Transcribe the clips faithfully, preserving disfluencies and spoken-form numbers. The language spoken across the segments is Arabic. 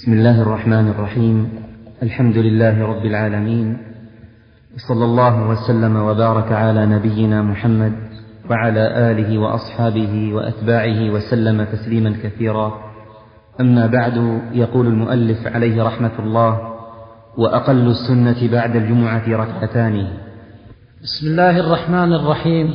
بسم الله الرحمن الرحيم. الحمد لله رب العالمين، وصلى الله وسلم وبارك على نبينا محمد وعلى آله وأصحابه وأتباعه وسلم تسليما كثيرا. أما بعد، يقول المؤلف عليه رحمة الله: وأقل السنة بعد الجمعة ركعتان. بسم الله الرحمن الرحيم.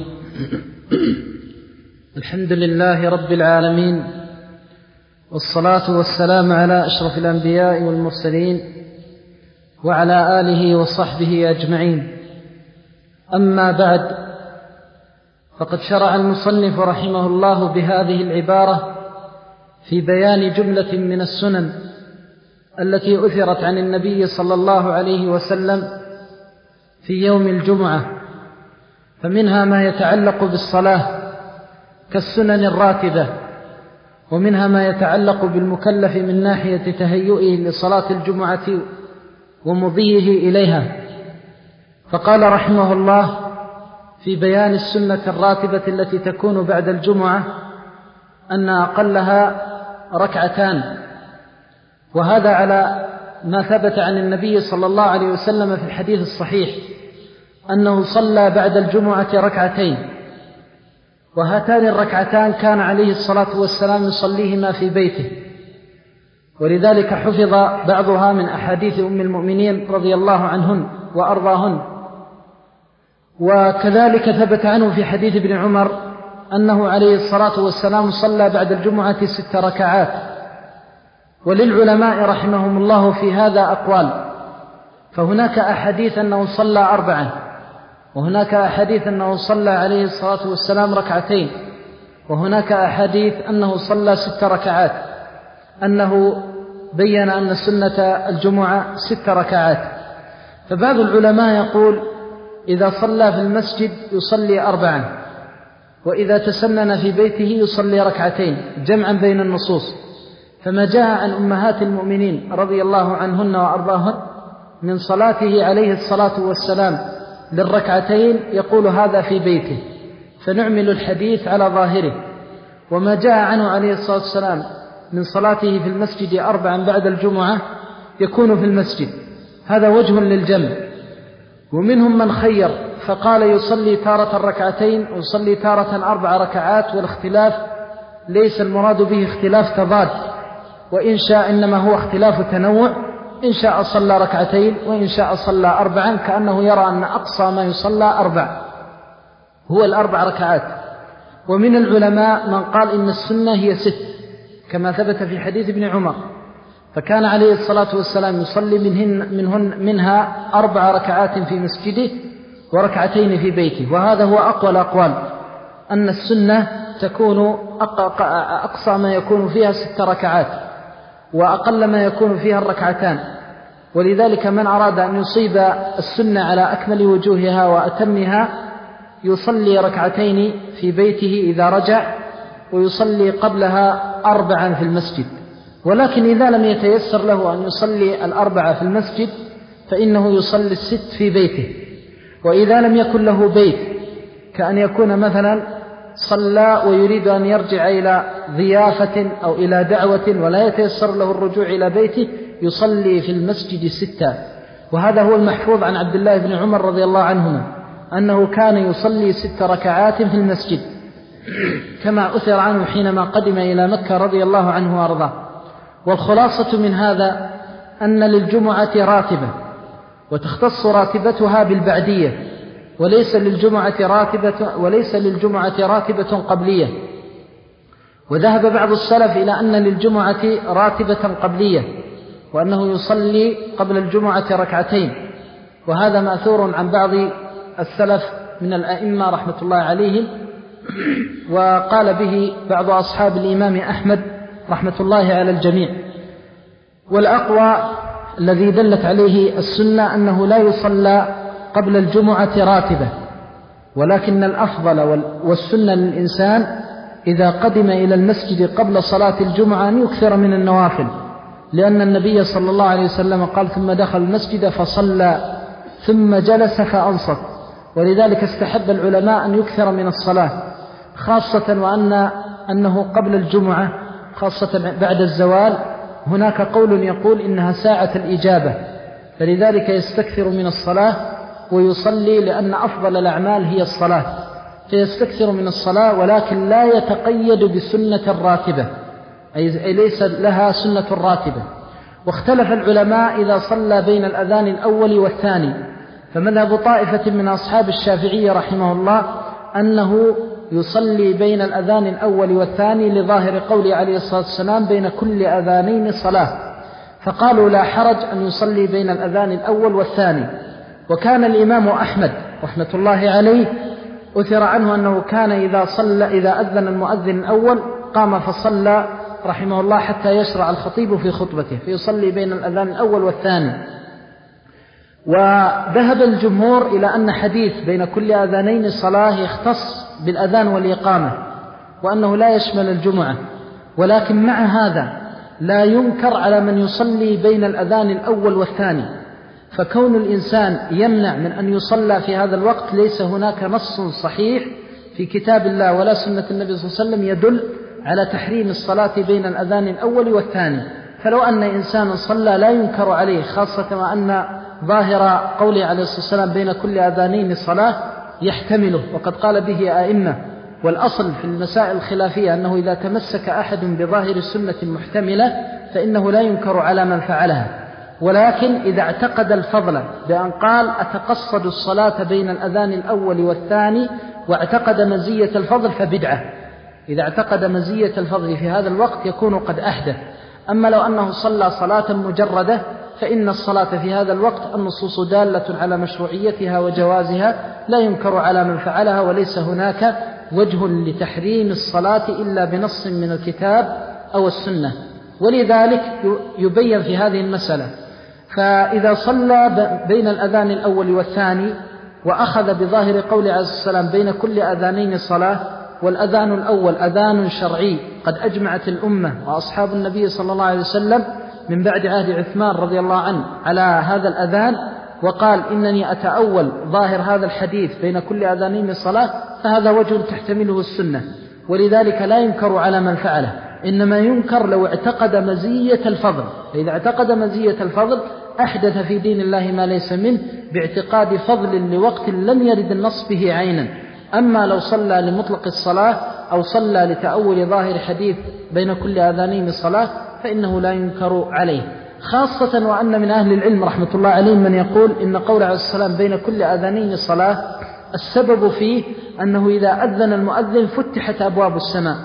الحمد لله رب العالمين، والصلاة والسلام على أشرف الأنبياء والمرسلين وعلى آله وصحبه أجمعين. أما بعد، فقد شرع المصنف رحمه الله بهذه العبارة في بيان جملة من السنن التي أثرت عن النبي صلى الله عليه وسلم في يوم الجمعة، فمنها ما يتعلق بالصلاة كالسنن الراتبة، ومنها ما يتعلق بالمكلف من ناحية تهيئه لصلاة الجمعة ومضيه إليها. فقال رحمه الله في بيان السنة الراتبة التي تكون بعد الجمعة أن أقلها ركعتان، وهذا على ما ثبت عن النبي صلى الله عليه وسلم في الحديث الصحيح أنه صلى بعد الجمعة ركعتين، وهاتان الركعتان كان عليه الصلاة والسلام يصليهما في بيته، ولذلك حفظ بعضها من أحاديث أم المؤمنين رضي الله عنهن وأرضاهن. وكذلك ثبت عنه في حديث ابن عمر أنه عليه الصلاة والسلام صلى بعد الجمعة ست ركعات. وللعلماء رحمهم الله في هذا أقوال، فهناك أحاديث أنه صلى أربعا، وهناك أحاديث أنه صلى عليه الصلاة والسلام ركعتين، وهناك أحاديث أنه صلى ست ركعات، أنه بيّن أن سنة الجمعة ست ركعات. فبعض العلماء يقول إذا صلى في المسجد يصلي أربعا، وإذا تسنن في بيته يصلي ركعتين، جمعا بين النصوص. فما جاء عن أمهات المؤمنين رضي الله عنهن وأرضاهن من صلاته عليه الصلاة والسلام للركعتين يقول هذا في بيته، فنعمل الحديث على ظاهره. وما جاء عنه عليه الصلاة والسلام من صلاته في المسجد أربعا بعد الجمعة يكون في المسجد، هذا وجه للجمع. ومنهم من خير فقال يصلي تارة ركعتين ويصلي تارة أربع ركعات، والاختلاف ليس المراد به اختلاف تضاد، وإن شاء إنما هو اختلاف تنوع، إن شاء صلى ركعتين وإن شاء صلى أربعا، كأنه يرى أن أقصى ما يصلى أربع هو الأربع ركعات. ومن العلماء من قال إن السنة هي ست كما ثبت في حديث ابن عمر، فكان عليه الصلاة والسلام يصلي منهن منهن منها أربع ركعات في مسجده وركعتين في بيته. وهذا هو أقوى الأقوال، أن السنة تكون أقصى ما يكون فيها ست ركعات، وأقل ما يكون فيها الركعتان. ولذلك من أراد أن يصيب السنة على أكمل وجوهها وأتمها يصلي ركعتين في بيته إذا رجع، ويصلي قبلها أربعا في المسجد. ولكن إذا لم يتيسر له أن يصلي الأربعة في المسجد فإنه يصلي الست في بيته. وإذا لم يكن له بيت، كأن يكون مثلا صلى ويريد أن يرجع إلى ضيافة أو إلى دعوة ولا يتيسر له الرجوع إلى بيته، يصلي في المسجد ستة. وهذا هو المحفوظ عن عبد الله بن عمر رضي الله عنهما أنه كان يصلي ست ركعات في المسجد، كما أثر عنه حينما قدم إلى مكة رضي الله عنه وأرضاه. والخلاصة من هذا أن للجمعة راتبة، وتختص راتبتها بالبعدية، وليس للجمعة راتبة وليس للجمعة راتبة قبلية. وذهب بعض السلف إلى أن للجمعة راتبة قبلية، وأنه يصلي قبل الجمعة ركعتين، وهذا مأثور عن بعض السلف من الأئمة رحمة الله عليهم، وقال به بعض أصحاب الإمام أحمد رحمة الله على الجميع. والأقوى الذي دلت عليه السنة أنه لا يصلى قبل الجمعة راتبة، ولكن الأفضل والسنة للإنسان إذا قدم إلى المسجد قبل صلاة الجمعة أن يكثر من النوافل، لأن النبي صلى الله عليه وسلم قال ثم دخل المسجد فصلى ثم جلس فأنصت. ولذلك استحب العلماء أن يكثر من الصلاة، خاصة وأن أنه قبل الجمعة خاصة بعد الزوال هناك قول يقول إنها ساعة الإجابة، فلذلك يستكثر من الصلاة ويصلي، لأن أفضل الأعمال هي الصلاة، فيستكثر من الصلاة، ولكن لا يتقيد بسنة راتبة، أي ليس لها سنة راتبة. واختلف العلماء إذا صلى بين الأذان الأول والثاني، فمذهب طائفة من أصحاب الشافعي رحمه الله أنه يصلي بين الأذان الأول والثاني لظاهر قوله عليه الصلاة والسلام بين كل أذانين صلاة، فقالوا لا حرج أن يصلي بين الأذان الأول والثاني. وكان الإمام أحمد رحمة الله عليه أثر عنه أنه كان إذا صلى إذا أذن المؤذن الأول قام فصلى رحمه الله حتى يشرع الخطيب في خطبته، فيصلي بين الأذان الأول والثاني. وذهب الجمهور إلى أن حديث بين كل أذانين صلاة يختص بالأذان والإقامة، وأنه لا يشمل الجمعة، ولكن مع هذا لا ينكر على من يصلي بين الأذان الأول والثاني، فكون الإنسان يمنع من أن يصلى في هذا الوقت ليس هناك نص صحيح في كتاب الله ولا سنة النبي صلى الله عليه وسلم يدل على تحريم الصلاة بين الأذان الأول والثاني. فلو أن إنسان صلى لا ينكر عليه، خاصة وأن ظاهر قوله عليه الصلاة والسلام بين كل أذانين صلاة يحتمله، وقد قال به أئمة. والأصل في المسائل الخلافية أنه إذا تمسك أحد بظاهر السنة المحتملة فإنه لا ينكر على من فعلها، ولكن إذا اعتقد الفضل بأن قال أتقصد الصلاة بين الأذان الأول والثاني واعتقد مزية الفضل فبدعة. إذا اعتقد مزية الفضل في هذا الوقت يكون قد أحدث. أما لو أنه صلى صلاة مجردة فإن الصلاة في هذا الوقت النصوص دالة على مشروعيتها وجوازها، لا ينكر على من فعلها، وليس هناك وجه لتحريم الصلاة إلا بنص من الكتاب أو السنة. ولذلك يبين في هذه المسألة، فإذا صلى بين الأذان الأول والثاني وأخذ بظاهر قول عليه السلام بين كل أذانين صلاة، والأذان الأول أذان شرعي قد أجمعت الأمة وأصحاب النبي صلى الله عليه وسلم من بعد عهد عثمان رضي الله عنه على هذا الأذان، وقال إنني أتأول ظاهر هذا الحديث بين كل أذانين صلاة، فهذا وجه تحتمله السنة، ولذلك لا ينكر على من فعله، إنما ينكر لو اعتقد مزية الفضل. فإذا اعتقد مزية الفضل أحدث في دين الله ما ليس منه باعتقاد فضل لوقت لم يرد النص به عينا. أما لو صلى لمطلق الصلاة أو صلى لتأول ظاهر حديث بين كل أذانين صلاة فإنه لا ينكر عليه، خاصة وأن من أهل العلم رحمة الله عليهم من يقول إن قول عليه السلام بين كل أذانين صلاة السبب فيه أنه إذا أذن المؤذن فتحت أبواب السماء،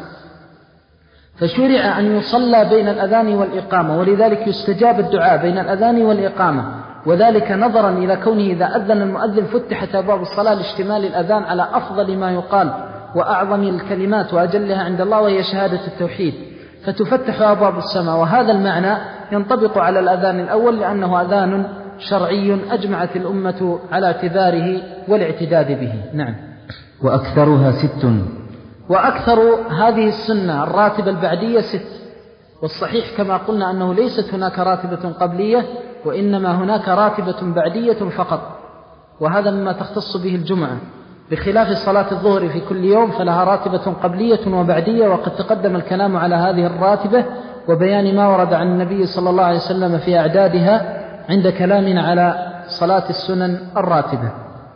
فشرع أن يصلى بين الأذان والإقامة، ولذلك يستجاب الدعاء بين الأذان والإقامة، وذلك نظرا إلى كونه إذا أذن المؤذن فتحت أبواب الصلاة لاشتمال الأذان على أفضل ما يقال وأعظم الكلمات وأجلها عند الله، وهي شهادة التوحيد، فتفتح أبواب السماء. وهذا المعنى ينطبق على الأذان الأول لأنه أذان شرعي أجمعت الأمة على اعتباره والاعتداد به. نعم. وأكثرها ست. وأكثر هذه السنة الراتبة البعدية ست، والصحيح كما قلنا أنه ليست هناك راتبة قبلية، وإنما هناك راتبة بعدية فقط، وهذا مما تختص به الجمعة، بخلاف صلاة الظهر في كل يوم فلها راتبة قبلية وبعدية، وقد تقدم الكلام على هذه الراتبة وبيان ما ورد عن النبي صلى الله عليه وسلم في أعدادها عند كلامنا على صلاة السنن الراتبة.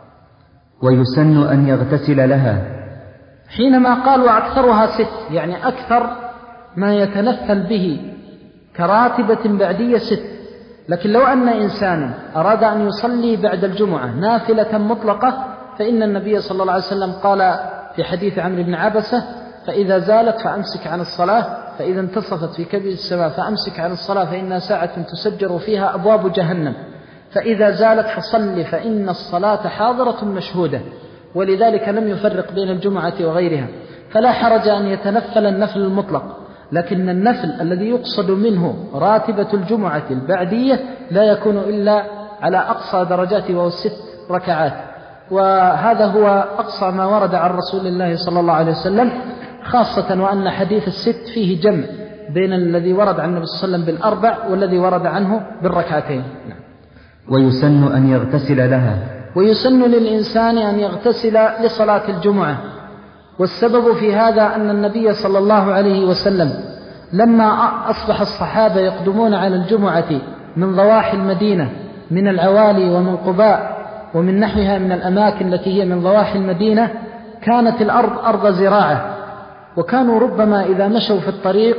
ويسن أن يغتسل لها. حينما قال وأكثرها ست، يعني أكثر ما يتنفل به كراتبة بعدية ست. لكن لو أن إنسانا أراد أن يصلي بعد الجمعة نافلة مطلقة فإن النبي صلى الله عليه وسلم قال في حديث عمرو بن عبسة فإذا زالت فأمسك عن الصلاة، فإذا انتصفت في كبد السماء فأمسك عن الصلاة فإنها ساعة تسجر فيها أبواب جهنم، فإذا زالت فصل فإن الصلاة حاضرة مشهودة. ولذلك لم يفرق بين الجمعة وغيرها، فلا حرج أن يتنفل النفل المطلق، لكن النفل الذي يقصد منه راتبة الجمعة البعدية لا يكون إلا على أقصى درجاته وهو ست ركعات، وهذا هو أقصى ما ورد عن رسول الله صلى الله عليه وسلم، خاصة وأن حديث الست فيه جمع بين الذي ورد عن النبي صلى الله عليه وسلم بالأربع والذي ورد عنه بالركعتين. ويسن أن يغتسل لها. ويسن للإنسان أن يغتسل لصلاة الجمعة، والسبب في هذا أن النبي صلى الله عليه وسلم لما أصبح الصحابة يقدمون على الجمعة من ضواحي المدينة من العوالي ومن قباء ومن نحوها من الأماكن التي هي من ضواحي المدينة، كانت الأرض أرض زراعة، وكانوا ربما إذا مشوا في الطريق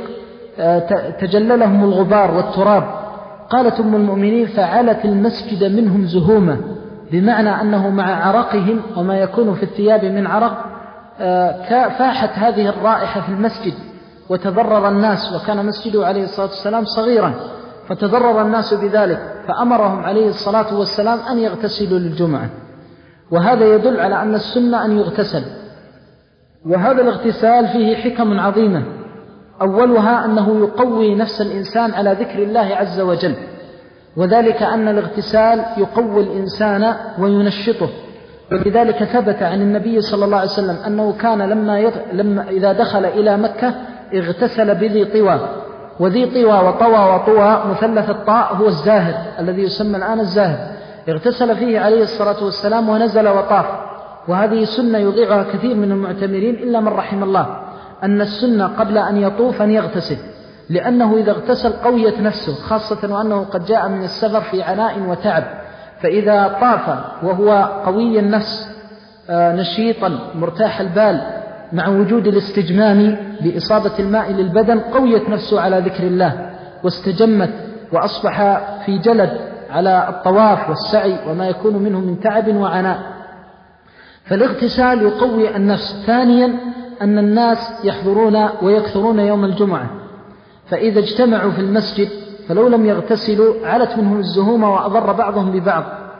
تجللهم الغبار والتراب. قالت أم المؤمنين: فعلت المسجد منهم زهومة، بمعنى أنه مع عرقهم وما يكون في الثياب من عرق فاحت هذه الرائحة في المسجد وتضرر الناس، وكان مسجده عليه الصلاة والسلام صغيرا، فتضرر الناس بذلك، فأمرهم عليه الصلاة والسلام أن يغتسلوا للجمعة. وهذا يدل على أن السنة أن يغتسل. وهذا الاغتسال فيه حكم عظيمة، أولها أنه يقوي نفس الإنسان على ذكر الله عز وجل، وذلك أن الاغتسال يقوي الإنسان وينشطه. ولذلك ثبت عن النبي صلى الله عليه وسلم أنه كان لما, يغ... لما إذا دخل إلى مكة اغتسل بذي طوى، وذي طوى وطوى وطوى مثلث الطاء هو الزاهد الذي يسمى الآن الزاهد، اغتسل فيه عليه الصلاة والسلام ونزل وطاف. وهذه سنة يضيعها كثير من المعتمرين إلا من رحم الله، أن السنة قبل أن يطوف أن يغتسل، لأنه إذا اغتسل قويت نفسه، خاصة وأنه قد جاء من السفر في عناء وتعب، فإذا طاف وهو قوي النفس نشيطا مرتاح البال مع وجود الاستجمام بإصابة الماء للبدن، قويت نفسه على ذكر الله واستجمت، وأصبح في جلد على الطواف والسعي وما يكون منه من تعب وعناء. فالاغتسال يقوي النفس. ثانيا أن الناس يحضرون ويكثرون يوم الجمعة، فإذا اجتمعوا في المسجد فلو لم يغتسلوا علت منهم الزهومة وأضر بعضهم ببعض.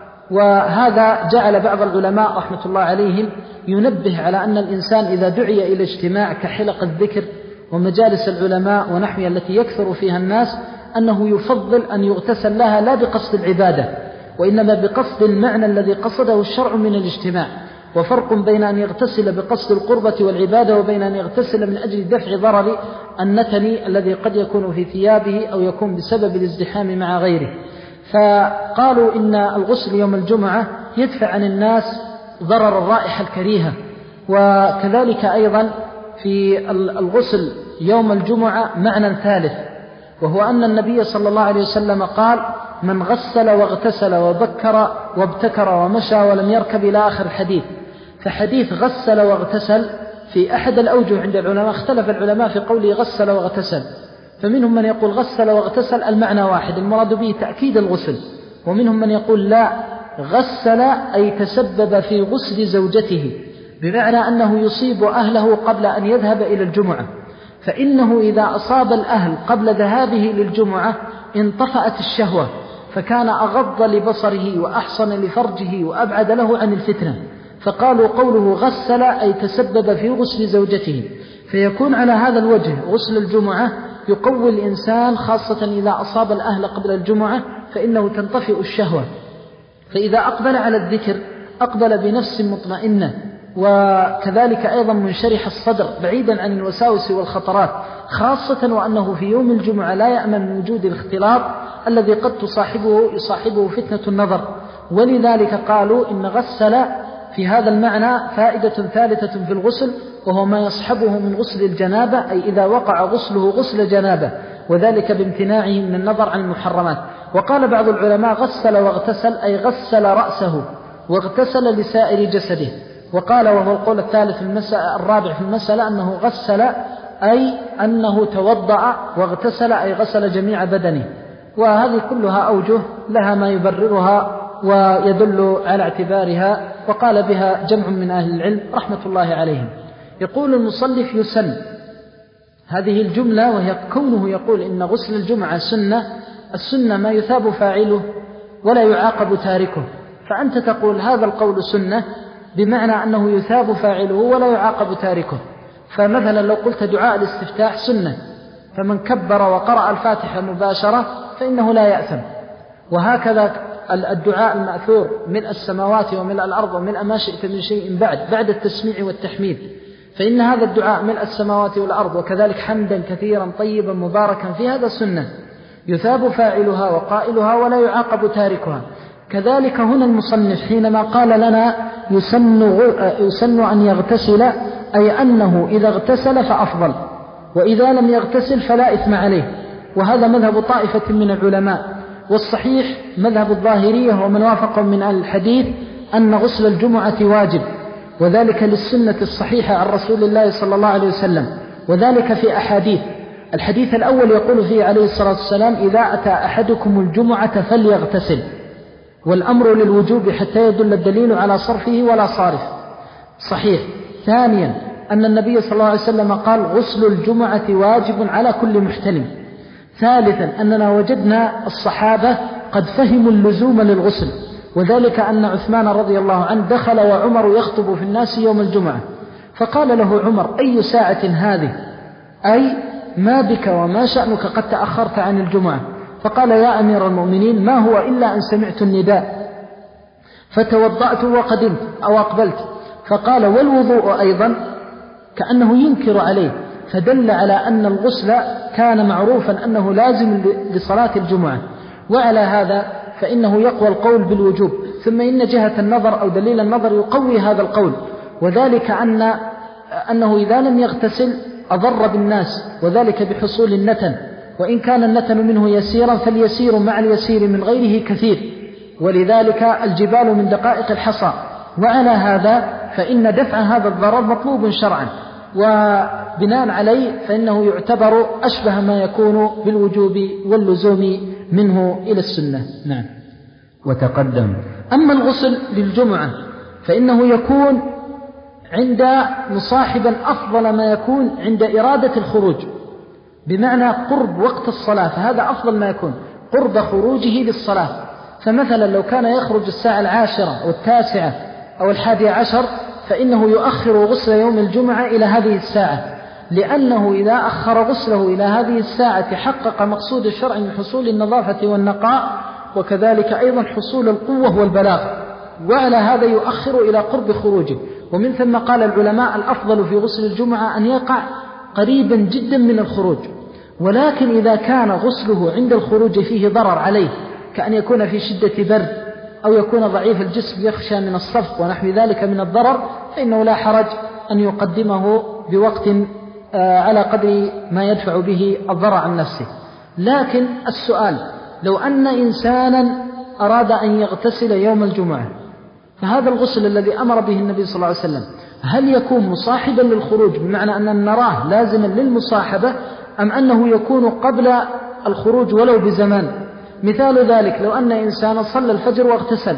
وهذا جعل بعض العلماء رحمة الله عليهم ينبه على أن الإنسان إذا دعي إلى اجتماع كحلق الذكر ومجالس العلماء ونحوها التي يكثر فيها الناس، أنه يفضل أن يغتسل لها لا بقصد العبادة، وإنما بقصد المعنى الذي قصده الشرع من الاجتماع. وفرق بين أن يغتسل بقصد القربة والعبادة وبين أن يغتسل من أجل دفع ضرر النتن الذي قد يكون في ثيابه أو يكون بسبب الازدحام مع غيره. فقالوا إن الغسل يوم الجمعة يدفع عن الناس ضرر الرائحة الكريهة. وكذلك أيضا في الغسل يوم الجمعة معنى ثالث، وهو أن النبي صلى الله عليه وسلم قال: من غسل واغتسل وبكر وابتكر ومشى ولم يركب إلى آخر الحديث. فحديث غسل واغتسل في أحد الأوجه عند العلماء، اختلف العلماء في قوله غسل واغتسل، فمنهم من يقول غسل واغتسل المعنى واحد المراد به تأكيد الغسل، ومنهم من يقول لا، غسل أي تسبب في غسل زوجته، بمعنى أنه يصيب أهله قبل أن يذهب إلى الجمعة، فإنه إذا أصاب الأهل قبل ذهابه للجمعة انطفأت الشهوة، فكان أغض لبصره وأحصن لفرجه وأبعد له عن الفتنة. فقالوا قوله غسل أي تسبب في غسل زوجته، فيكون على هذا الوجه غسل الجمعة يقوي الإنسان، خاصة إذا أصاب الأهل قبل الجمعة فإنه تنطفئ الشهوة. فإذا أقبل على الذكر أقبل بنفس مطمئنة، وكذلك أيضا منشرح الصدر بعيدا عن الوساوس والخطرات، خاصة وأنه في يوم الجمعة لا يأمن من وجود الاختلاط الذي قد تصاحبه يصاحبه فتنة النظر. ولذلك قالوا إن غسل في هذا المعنى فائدة ثالثة في الغسل، وهو ما يصحبه من غسل الجنابة، أي إذا وقع غسله غسل جنابة، وذلك بامتناعه من النظر عن المحرمات. وقال بعض العلماء غسل واغتسل أي غسل رأسه واغتسل لسائر جسده. وقال وهو القول الثالث الرابع في المسألة أنه غسل أي أنه توضأ، واغتسل أي غسل جميع بدنه. وهذه كلها أوجه لها ما يبررها ويدل على اعتبارها، وقال بها جمع من أهل العلم رحمة الله عليهم. يقول المصنف يسن، هذه الجملة وهي كونه يقول إن غسل الجمعة سنة، السنة ما يثاب فاعله ولا يعاقب تاركه، فأنت تقول هذا القول سنة بمعنى أنه يثاب فاعله ولا يعاقب تاركه. فمثلا لو قلت دعاء الاستفتاح سنة، فمن كبر وقرأ الفاتحة مباشرة فإنه لا يأثم. وهكذا الدعاء المأثور ملء السماوات وملء الأرض وملء ما شئت من شيء بعد بعد التسميع والتحميد، فإن هذا الدعاء ملء السماوات والأرض وكذلك حمدا كثيرا طيبا مباركا في هذا سنة يثاب فاعلها وقائلها ولا يعاقب تاركها. كذلك هنا المصنف حينما قال لنا يسن, يسن أن يغتسل، أي أنه إذا اغتسل فأفضل، وإذا لم يغتسل فلا إثم عليه، وهذا مذهب طائفة من العلماء. والصحيح مذهب الظاهرية ومن وافقهم من أهل الحديث أن غسل الجمعة واجب، وذلك للسنة الصحيحة عن رسول الله صلى الله عليه وسلم، وذلك في أحاديث. الحديث الأول يقول فيه عليه الصلاة والسلام: إذا أتى أحدكم الجمعة فليغتسل، والأمر للوجوب حتى يدل الدليل على صرفه ولا صارف، صحيح. ثانيا أن النبي صلى الله عليه وسلم قال: غسل الجمعة واجب على كل محتلم. ثالثا أننا وجدنا الصحابة قد فهموا اللزوم للغسل، وذلك أن عثمان رضي الله عنه دخل وعمر يخطب في الناس يوم الجمعة، فقال له عمر: أي ساعة هذه؟ أي ما بك وما شأنك قد تأخرت عن الجمعة؟ فقال: يا أمير المؤمنين، ما هو إلا أن سمعت النداء فتوضأت وقدمت أو أقبلت. فقال: والوضوء أيضا؟ كأنه ينكر عليه، فدل على أن الغسل كان معروفا أنه لازم لصلاة الجمعة. وعلى هذا فإنه يقوى القول بالوجوب. ثم إن جهة النظر أو دليل النظر يقوي هذا القول، وذلك أن أنه إذا لم يغتسل أضر بالناس، وذلك بحصول النتن، وإن كان النتن منه يسيرا فاليسير مع اليسير من غيره كثير، ولذلك الجبال من دقائق الحصى. وعلى هذا فإن دفع هذا الضرر مطلوب شرعا، وبناء عليه فإنه يعتبر أشبه ما يكون بالوجوب واللزوم منه إلى السنة. نعم. وتقدم. أما الغسل للجمعة فإنه يكون عند مصاحبا أفضل ما يكون عند إرادة الخروج، بمعنى قرب وقت الصلاة، فهذا أفضل ما يكون قرب خروجه للصلاة. فمثلا لو كان يخرج الساعة العاشرة أو التاسعة أو الحادية عشر فإنه يؤخر غسل يوم الجمعة إلى هذه الساعة، لأنه إذا أخر غسله إلى هذه الساعة حقق مقصود الشرع من حصول النظافة والنقاء، وكذلك أيضا حصول القوة والبلاغ. وعلى هذا يؤخر إلى قرب خروجه. ومن ثم قال العلماء: الأفضل في غسل الجمعة أن يقع قريبا جدا من الخروج. ولكن إذا كان غسله عند الخروج فيه ضرر عليه، كأن يكون في شدة برد أو يكون ضعيف الجسم يخشى من الصفق ونحو ذلك من الضرر، فإنه لا حرج أن يقدمه بوقت على قدر ما يدفع به الضرر عن نفسه. لكن السؤال: لو أن إنسانا أراد أن يغتسل يوم الجمعة، فهذا الغسل الذي أمر به النبي صلى الله عليه وسلم هل يكون مصاحبا للخروج، بمعنى أن نراه لازما للمصاحبة، أم أنه يكون قبل الخروج ولو بزمان؟ مثال ذلك: لو أن إنسانا صلى الفجر واغتسل،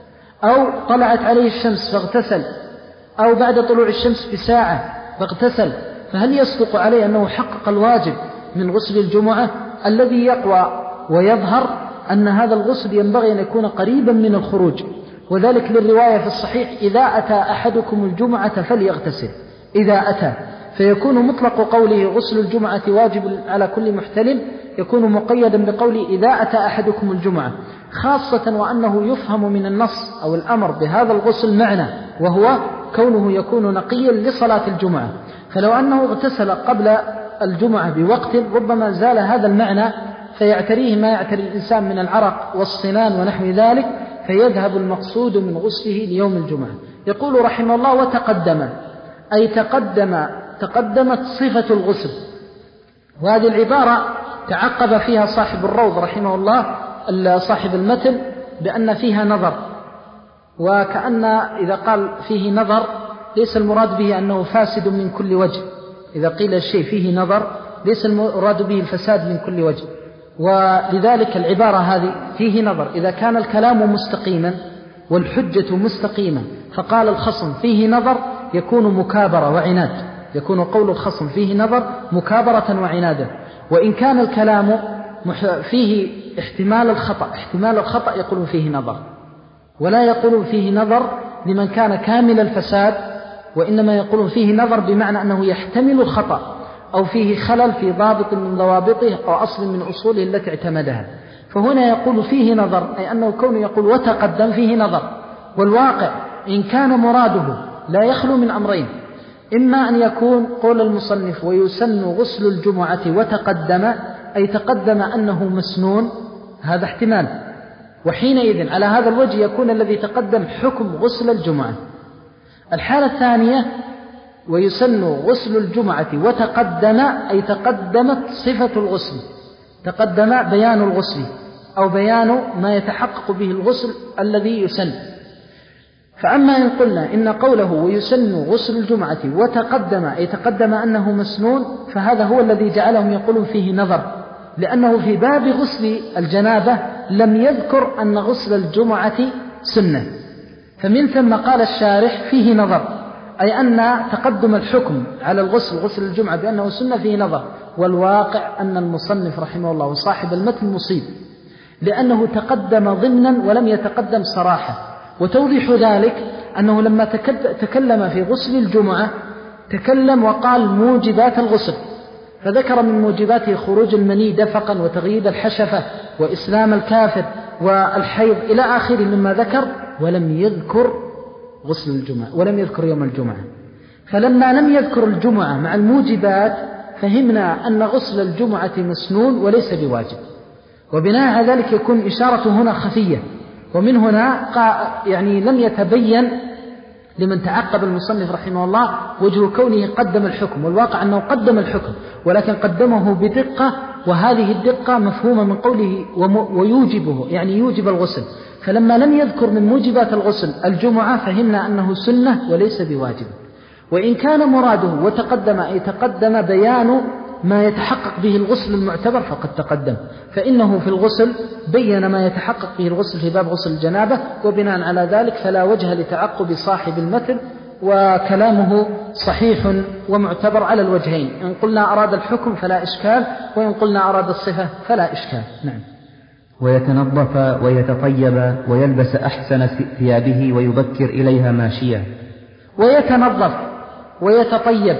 أو طلعت عليه الشمس فاغتسل، أو بعد طلوع الشمس بساعة فاغتسل، فهل يصدق عليه أنه حقق الواجب من غسل الجمعة؟ الذي يقوى ويظهر أن هذا الغسل ينبغي أن يكون قريبا من الخروج، وذلك للرواية في الصحيح: إذا أتى أحدكم الجمعة فليغتسل. إذا أتى، فيكون مطلق قوله غسل الجمعة واجب على كل محتلم يكون مقيدا بقوله إذا أتى أحدكم الجمعة، خاصة وأنه يفهم من النص أو الأمر بهذا الغسل معنى، وهو كونه يكون نقيا لصلاة الجمعة. فلو أنه اغتسل قبل الجمعة بوقت ربما زال هذا المعنى، فيعتريه ما يعتري الإنسان من العرق والصنان ونحو ذلك، فيذهب المقصود من غسله ليوم الجمعة. يقول رحمه الله: وتقدم، أي تقدم تقدمت صفة الغسل. وهذه العبارة تعقب فيها صاحب الروض رحمه الله صاحب المتن بأن فيها نظر، وكأن إذا قال فيه نظر ليس المراد به أنه فاسد من كل وجه. إذا قيل الشيء فيه نظر ليس المراد به الفساد من كل وجه، ولذلك العبارة هذه فيه نظر إذا كان الكلام مستقيما والحجة مستقيمة، فقال الخصم فيه نظر يكون مكابرة وعناد، يكون قول الخصم فيه نظر مكابرة وعنادا. وإن كان الكلام فيه احتمال الخطأ، احتمال الخطأ يقول فيه نظر، ولا يقول فيه نظر لمن كان كامل الفساد، وإنما يقول فيه نظر بمعنى أنه يحتمل الخطأ أو فيه خلل في ضابط من ضوابطه أو أصل من أصوله التي اعتمدها. فهنا يقول فيه نظر، أي أنه كونه يقول وتقدم فيه نظر. والواقع إن كان مراده لا يخلو من أمرين: إما أن يكون قول المصنف ويسن غسل الجمعة وتقدم، أي تقدم أنه مسنون، هذا احتمال، وحينئذ على هذا الوجه يكون الذي تقدم حكم غسل الجمعة. الحالة الثانية ويسن غسل الجمعة وتقدم أي تقدمت صفة الغسل، تقدم بيان الغسل أو بيان ما يتحقق به الغسل الذي يسن. فأما إن قلنا إن قوله ويسن غسل الجمعة وتقدم أي تقدم أنه مسنون، فهذا هو الذي جعلهم يقولون فيه نظر، لأنه في باب غسل الجنابة لم يذكر أن غسل الجمعة سنة، فمن ثم قال الشارح فيه نظر، أي أن تقدم الحكم على الغسل غسل الجمعة بأنه سنة فيه نظر. والواقع أن المصنف رحمه الله وصاحب المتن مصيب، لأنه تقدم ضمنا ولم يتقدم صراحة. وتوضيح ذلك أنه لما تكلم في غسل الجمعة تكلم وقال موجبات الغسل، فذكر من موجباته خروج المني دفقا وتغييب الحشفة وإسلام الكافر والحيض إلى آخره مما ذكر، ولم يذكر غسل الجمعة ولم يذكر يوم الجمعة. فلما لم يذكر الجمعة مع الموجبات فهمنا أن غسل الجمعة مسنون وليس بواجب، وبناء على ذلك يكون إشارة هنا خفية. ومن هنا يعني لم يتبين لمن تعقب المصنف رحمه الله وجه كونه قدم الحكم، والواقع أنه قدم الحكم ولكن قدمه بدقة، وهذه الدقة مفهومة من قوله ويوجبه يعني يوجب الغسل. فلما لم يذكر من موجبات الغسل الجمعة فهمنا أنه سنة وليس بواجب. وإن كان مراده وتقدم أي تقدم بيان ما يتحقق به الغسل المعتبر فقد تقدم، فإنه في الغسل بين ما يتحقق به الغسل في باب غسل الجنابة، وبناء على ذلك فلا وجه لتعقب صاحب المتن، وكلامه صحيح ومعتبر على الوجهين، إن قلنا أراد الحكم فلا إشكال، وإن قلنا أراد الصفة فلا إشكال. نعم. ويتنظف ويتطيب ويلبس أحسن ثيابه ويبكر إليها ماشيا. ويتنظف ويتطيب.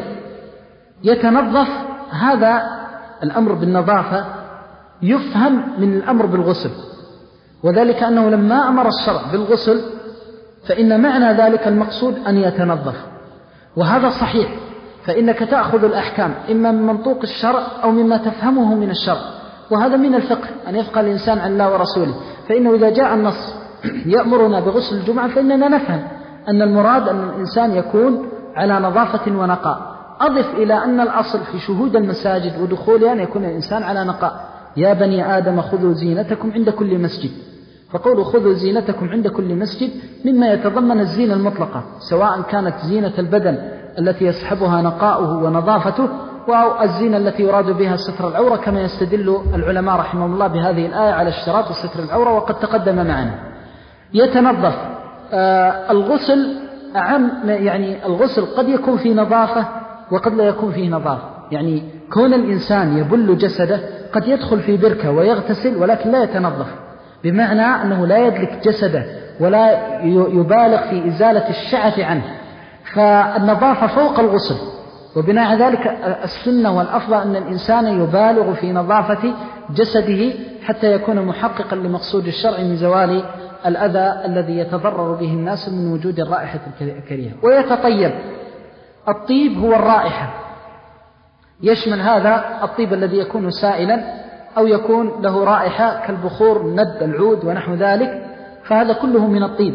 يتنظف هذا الأمر بالنظافة يفهم من الأمر بالغسل، وذلك أنه لما أمر الشرع بالغسل فإن معنى ذلك المقصود أن يتنظف، وهذا صحيح، فإنك تأخذ الأحكام إما من منطوق الشرع أو مما تفهمه من الشرع، وهذا من الفقه أن يفقه الإنسان عن الله ورسوله. فإنه إذا جاء النص يأمرنا بغسل الجمعة فإننا نفهم أن المراد أن الإنسان يكون على نظافة ونقاء. أضف إلى أن الأصل في شهود المساجد ودخولها أن يكون الإنسان على نقاء. يا بني آدم خذوا زينتكم عند كل مسجد، فقولوا خذوا زينتكم عند كل مسجد مما يتضمن الزينة المطلقة، سواء كانت زينة البدن التي يصحبها نقاؤه ونظافته، أو الزينة التي يراد بها ستر العورة، كما يستدل العلماء رحمهم الله بهذه الآية على اشتراط ستر العورة وقد تقدم معنا. يتنظف. آه الغسل أعم، يعني الغسل قد يكون في نظافة وقد لا يكون فيه نظافة، يعني كون الإنسان يبل جسده قد يدخل في بركة ويغتسل ولكن لا يتنظف، بمعنى أنه لا يدلك جسده ولا يبالغ في إزالة الشعث عنه، فالنظافة فوق الغسل. وبناء على ذلك السنة والأفضل أن الإنسان يبالغ في نظافة جسده حتى يكون محققا لمقصود الشرع من زوال الأذى الذي يتضرر به الناس من وجود الرائحة الكريهة. ويتطيب. الطيب هو الرائحة، يشمل هذا الطيب الذي يكون سائلا أو يكون له رائحة كالبخور ند العود ونحو ذلك، فهذا كله من الطيب.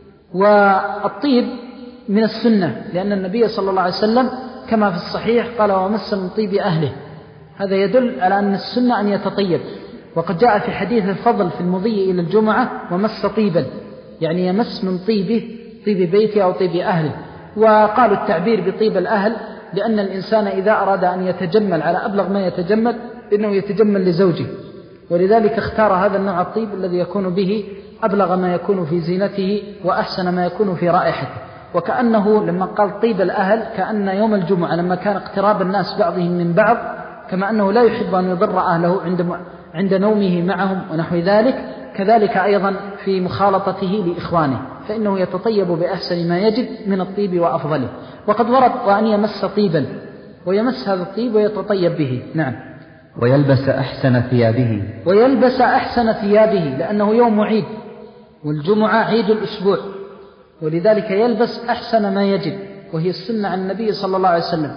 والطيب من السنة، لأن النبي صلى الله عليه وسلم كما في الصحيح قال ومس من طيب أهله، هذا يدل على أن السنة أن يتطيب. وقد جاء في حديث الفضل في المضي إلى الجمعة ومس طيبا، يعني يمس من طيبه، طيب بيته أو طيب أهله. وقالوا التعبير بطيب الأهل لأن الإنسان إذا أراد أن يتجمل على أبلغ ما يتجمل إنه يتجمل لزوجه، ولذلك اختار هذا النوع الطيب الذي يكون به أبلغ ما يكون في زينته وأحسن ما يكون في رائحته. وكأنه لما قال طيب الأهل كأن يوم الجمعة لما كان اقتراب الناس بعضهم من بعض، كما أنه لا يحب أن يضر أهله عند عند نومه معهم ونحو ذلك، كذلك أيضا في مخالطته لإخوانه، فإنه يتطيب بأحسن ما يجب من الطيب وأفضله. وقد ورد وأن يمس طيبا، ويمس هذا الطيب ويتطيب به. نعم. ويلبس أحسن ثيابه. ويلبس أحسن ثيابه، لأنه يوم عيد، والجمعة عيد الأسبوع، ولذلك يلبس أحسن ما يجب، وهي السنة عن النبي صلى الله عليه وسلم.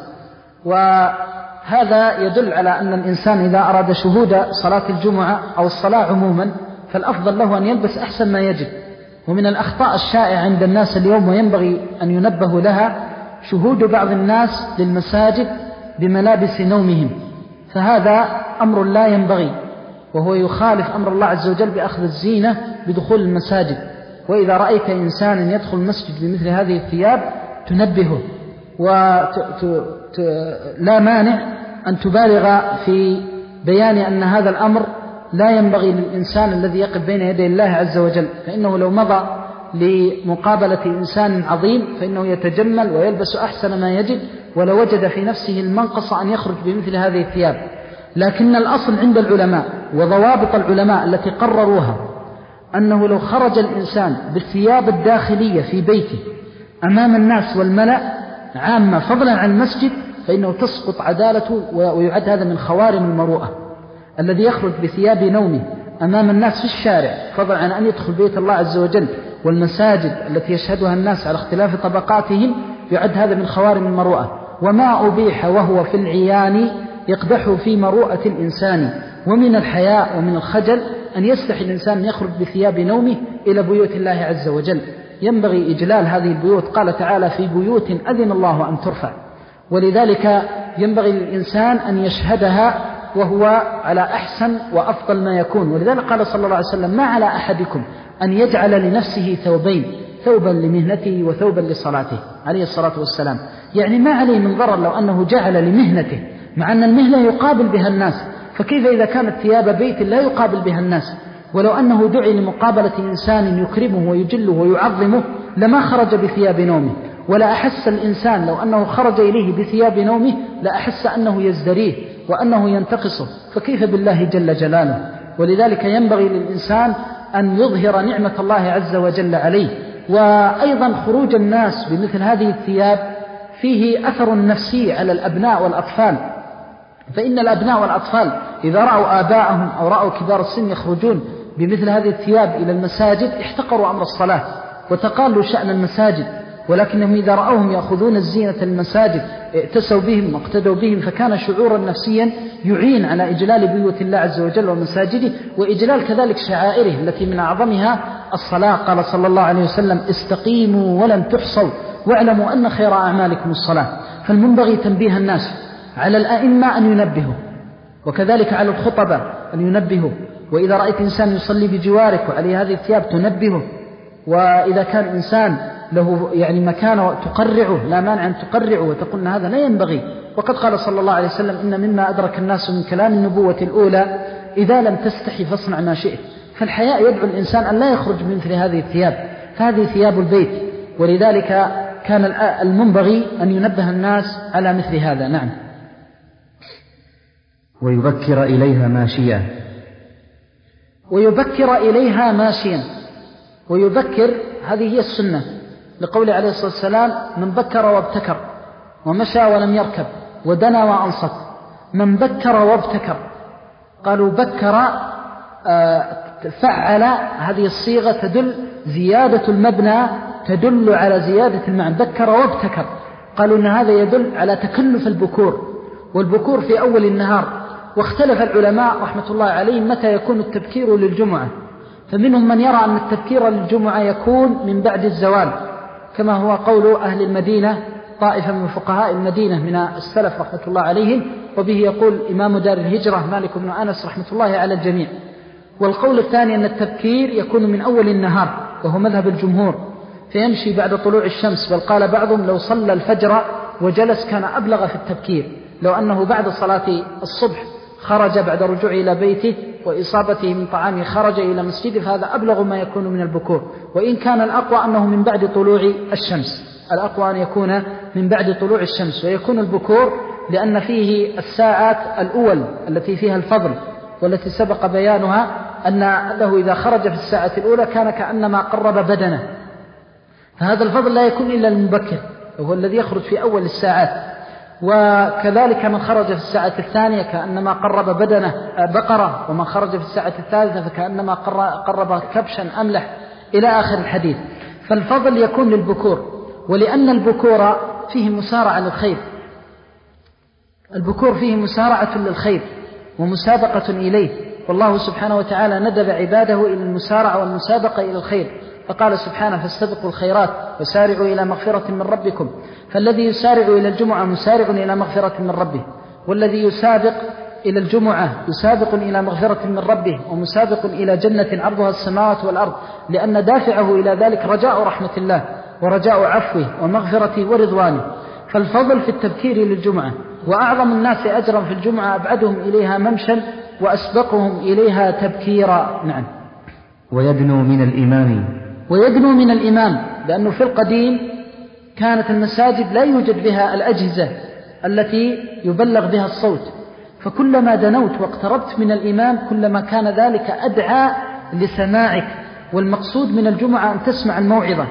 وهذا يدل على أن الإنسان إذا أراد شهود صلاة الجمعة أو الصلاة عموما فالأفضل له أن يلبس أحسن ما يجب. ومن الأخطاء الشائعة عند الناس اليوم وينبغي أن ينبه لها شهود بعض الناس للمساجد بملابس نومهم، فهذا أمر لا ينبغي، وهو يخالف أمر الله عز وجل بأخذ الزينة بدخول المساجد. وإذا رأيت إنسانا يدخل المسجد بمثل هذه الثياب تنبهه، ولا مانع أن تبالغ في بيان أن هذا الأمر لا ينبغي للإنسان الذي يقف بين يدي الله عز وجل، فإنه لو مضى لمقابلة إنسان عظيم فإنه يتجمل ويلبس أحسن ما يجد، ولو وجد في نفسه المنقص أن يخرج بمثل هذه الثياب. لكن الأصل عند العلماء وضوابط العلماء التي قرروها أنه لو خرج الإنسان بالثياب الداخلية في بيته أمام الناس والملأ عامة فضلا عن المسجد فإنه تسقط عدالته، ويعد هذا من خوارم المروءة. الذي يخرج بثياب نومه أمام الناس في الشارع فضلا عن أن يدخل بيت الله عز وجل والمساجد التي يشهدها الناس على اختلاف طبقاتهم، يعد هذا من خوارم المروءة. وما أبيح وهو في العيان يقدح في مروءة الإنسان. ومن الحياء ومن الخجل أن يستحي الإنسان يخرج بثياب نومه إلى بيوت الله عز وجل. ينبغي إجلال هذه البيوت، قال تعالى في بيوت أذن الله أن ترفع، ولذلك ينبغي للإنسان أن يشهدها وهو على أحسن وأفضل ما يكون. ولذلك قال صلى الله عليه وسلم ما على أحدكم أن يجعل لنفسه ثوبين، ثوبا لمهنته وثوبا لصلاته عليه الصلاة والسلام. يعني ما عليه من ضرر لو أنه جعل لمهنته، مع أن المهنة يقابل بها الناس، فكيف إذا كانت ثياب بيت لا يقابل بها الناس؟ ولو أنه دعي لمقابلة إنسان يكرمه ويجله ويعظمه لما خرج بثياب نومه، ولا أحس الإنسان لو أنه خرج إليه بثياب نومه لا أحس أنه يزدريه وأنه ينتقصه، فكيف بالله جل جلاله؟ ولذلك ينبغي للإنسان أن يظهر نعمة الله عز وجل عليه. وأيضا خروج الناس بمثل هذه الثياب فيه أثر نفسي على الأبناء والأطفال، فإن الأبناء والأطفال إذا رأوا آباءهم أو رأوا كبار السن يخرجون بمثل هذه الثياب إلى المساجد احتقروا أمر الصلاة وتقالوا شأن المساجد، ولكنهم إذا رأوهم يأخذون الزينة المساجد ائتسوا بهم واقتدوا بهم، فكان شعورا نفسيا يعين على إجلال بيوت الله عز وجل ومساجده، وإجلال كذلك شعائره التي من أعظمها الصلاة. قال صلى الله عليه وسلم استقيموا ولن تحصوا واعلموا أن خير أعمالكم الصلاة. فالمنبغي تنبيه الناس على الأئمة أن ينبهوا، وكذلك على الخطبة أن ينبهوا، وإذا رأيت إنسان يصلي بجوارك وعليه هذه الثياب تنبهه، وإذا كان إنسان له يعني مكانه تقرعه لا مانع أن تقرعه وتقول هذا لا ينبغي. وقد قال صلى الله عليه وسلم إن مما أدرك الناس من كلام النبوة الأولى إذا لم تستحي فاصنع ما شئت. فالحياء يدعو الإنسان أن لا يخرج من مثل هذه الثياب، فهذه ثياب البيت، ولذلك كان المنبغي أن ينبه الناس على مثل هذا. نعم. ويبكر إليها ماشيا، ويبكر إليها ماشيا. ويبكر هذه هي السنة، لقول عليه الصلاة والسلام من بكر وابتكر ومشى ولم يركب ودنا وأنصت. من بكر وابتكر، قالوا بكر فعل، هذه الصيغة تدل زيادة المبنى تدل على زيادة المعنى. بكر وابتكر قالوا إن هذا يدل على تكلف البكور، والبكور في أول النهار. واختلف العلماء رحمة الله عليهم متى يكون التبكير للجمعة، فمنهم من يرى أن التبكير للجمعة يكون من بعد الزوال كما هو قول أهل المدينة، طائفة من فقهاء المدينة من السلف رحمة الله عليهم، وبه يقول إمام دار الهجرة مالك بن أنس رحمة الله على الجميع. والقول الثاني أن التبكير يكون من أول النهار، وهو مذهب الجمهور، فيمشي بعد طلوع الشمس. بل قال بعضهم لو صلى الفجر وجلس كان أبلغ في التبكير، لو أنه بعد صلاة الصبح خرج بعد رجوعه إلى بيته وإصابته من طعامه خرج إلى مسجده، فهذا أبلغ ما يكون من البكور. وإن كان الأقوى أنه من بعد طلوع الشمس، الأقوى أن يكون من بعد طلوع الشمس. ويكون البكور لأن فيه الساعات الأول التي فيها الفضل، والتي سبق بيانها أن له إذا خرج في الساعة الأولى كان كأنما قرب بدنه، فهذا الفضل لا يكون إلا المبكر، وهو الذي يخرج في أول الساعات. وكذلك من خرج في الساعة الثانية كأنما قرب بدنه بقرة، ومن خرج في الساعة الثالثة فكأنما قرب كبشا أملح، إلى آخر الحديث. فالفضل يكون للبكور، ولأن البكور فيه مسارعة للخير، البكور فيه مسارعة للخير ومسابقة إليه، والله سبحانه وتعالى ندب عباده إلى المسارعة والمسابقة إلى الخير. فقال سبحانه فاستبقوا الخيرات وسارعوا إلى مغفرة من ربكم. فالذي يسارع إلى الجمعة مسارع إلى مغفرة من ربه، والذي يسابق إلى الجمعة يسابق إلى مغفرة من ربه ومسابق إلى جنة عرضها السماوات والأرض، لأن دافعه إلى ذلك رجاء رحمة الله ورجاء عفوه ومغفرته ورضوانه. فالفضل في التبكير للجمعة، وأعظم الناس أجرا في الجمعة أبعدهم إليها ممشا وأسبقهم إليها تبكيرا. نعم. ويدنو من الإمام ويدنو من الإمام لأنه في القديم كانت المساجد لا يوجد بها الأجهزة التي يبلغ بها الصوت، فكلما دنوت واقتربت من الإمام كلما كان ذلك أدعى لسماعك، والمقصود من الجمعة أن تسمع الموعظة.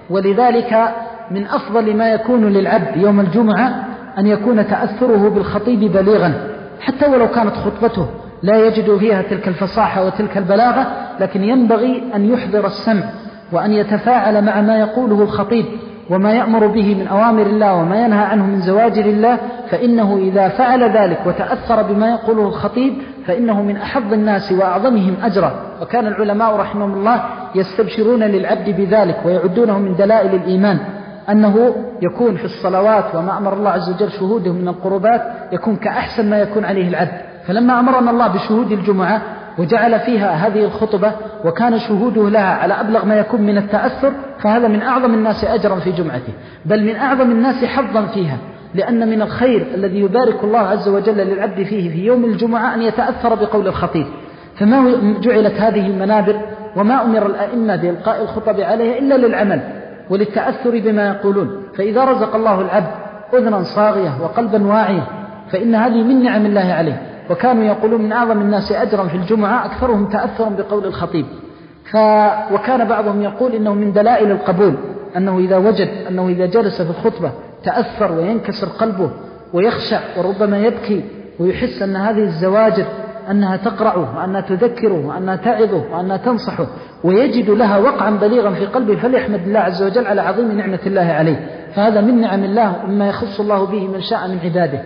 ولذلك من أفضل ما يكون للعبد يوم الجمعة أن يكون تأثره بالخطيب بليغا، حتى ولو كانت خطبته لا يجد فيها تلك الفصاحة وتلك البلاغة، لكن ينبغي أن يحضر السمع وأن يتفاعل مع ما يقوله الخطيب وما يأمر به من أوامر الله وما ينهى عنه من زواجر الله، فإنه إذا فعل ذلك وتأثر بما يقوله الخطيب فإنه من أحظ الناس وأعظمهم أجرا. وكان العلماء رحمهم الله يستبشرون للعبد بذلك ويعدونه من دلائل الإيمان أنه يكون في الصلوات وما أمر الله عز وجل شهوده من القربات يكون كأحسن ما يكون عليه العبد. فلما أمرنا الله بشهود الجمعة وجعل فيها هذه الخطبة وكان شهوده لها على أبلغ ما يكون من التأثر، فهذا من أعظم الناس أجرا في جمعته، بل من أعظم الناس حظا فيها، لأن من الخير الذي يبارك الله عز وجل للعبد فيه في يوم الجمعة أن يتأثر بقول الخطيب. فما جعلت هذه المنابر وما أمر الأئمة بإلقاء الخطب عليها إلا للعمل وللتأثر بما يقولون. فإذا رزق الله العبد أذنا صاغية وقلبا واعيا فإن هذه من نعم الله عليه. وكانوا يقولون من أعظم الناس أجرا في الجمعة أكثرهم تأثرا بقول الخطيب. ف... وكان بعضهم يقول إنه من دلائل القبول أنه إذا وجد أنه إذا جلس في الخطبة تأثر وينكسر قلبه ويخشع وربما يبكي ويحس أن هذه الزواجر أنها تقرعه وأنها تذكره وأنها تعظه وأنها تنصحه ويجد لها وقعا بليغا في قلبه فليحمد الله عز وجل على عظيم نعمة الله عليه. فهذا من نعم الله ومما يخص الله به من شاء من عباده.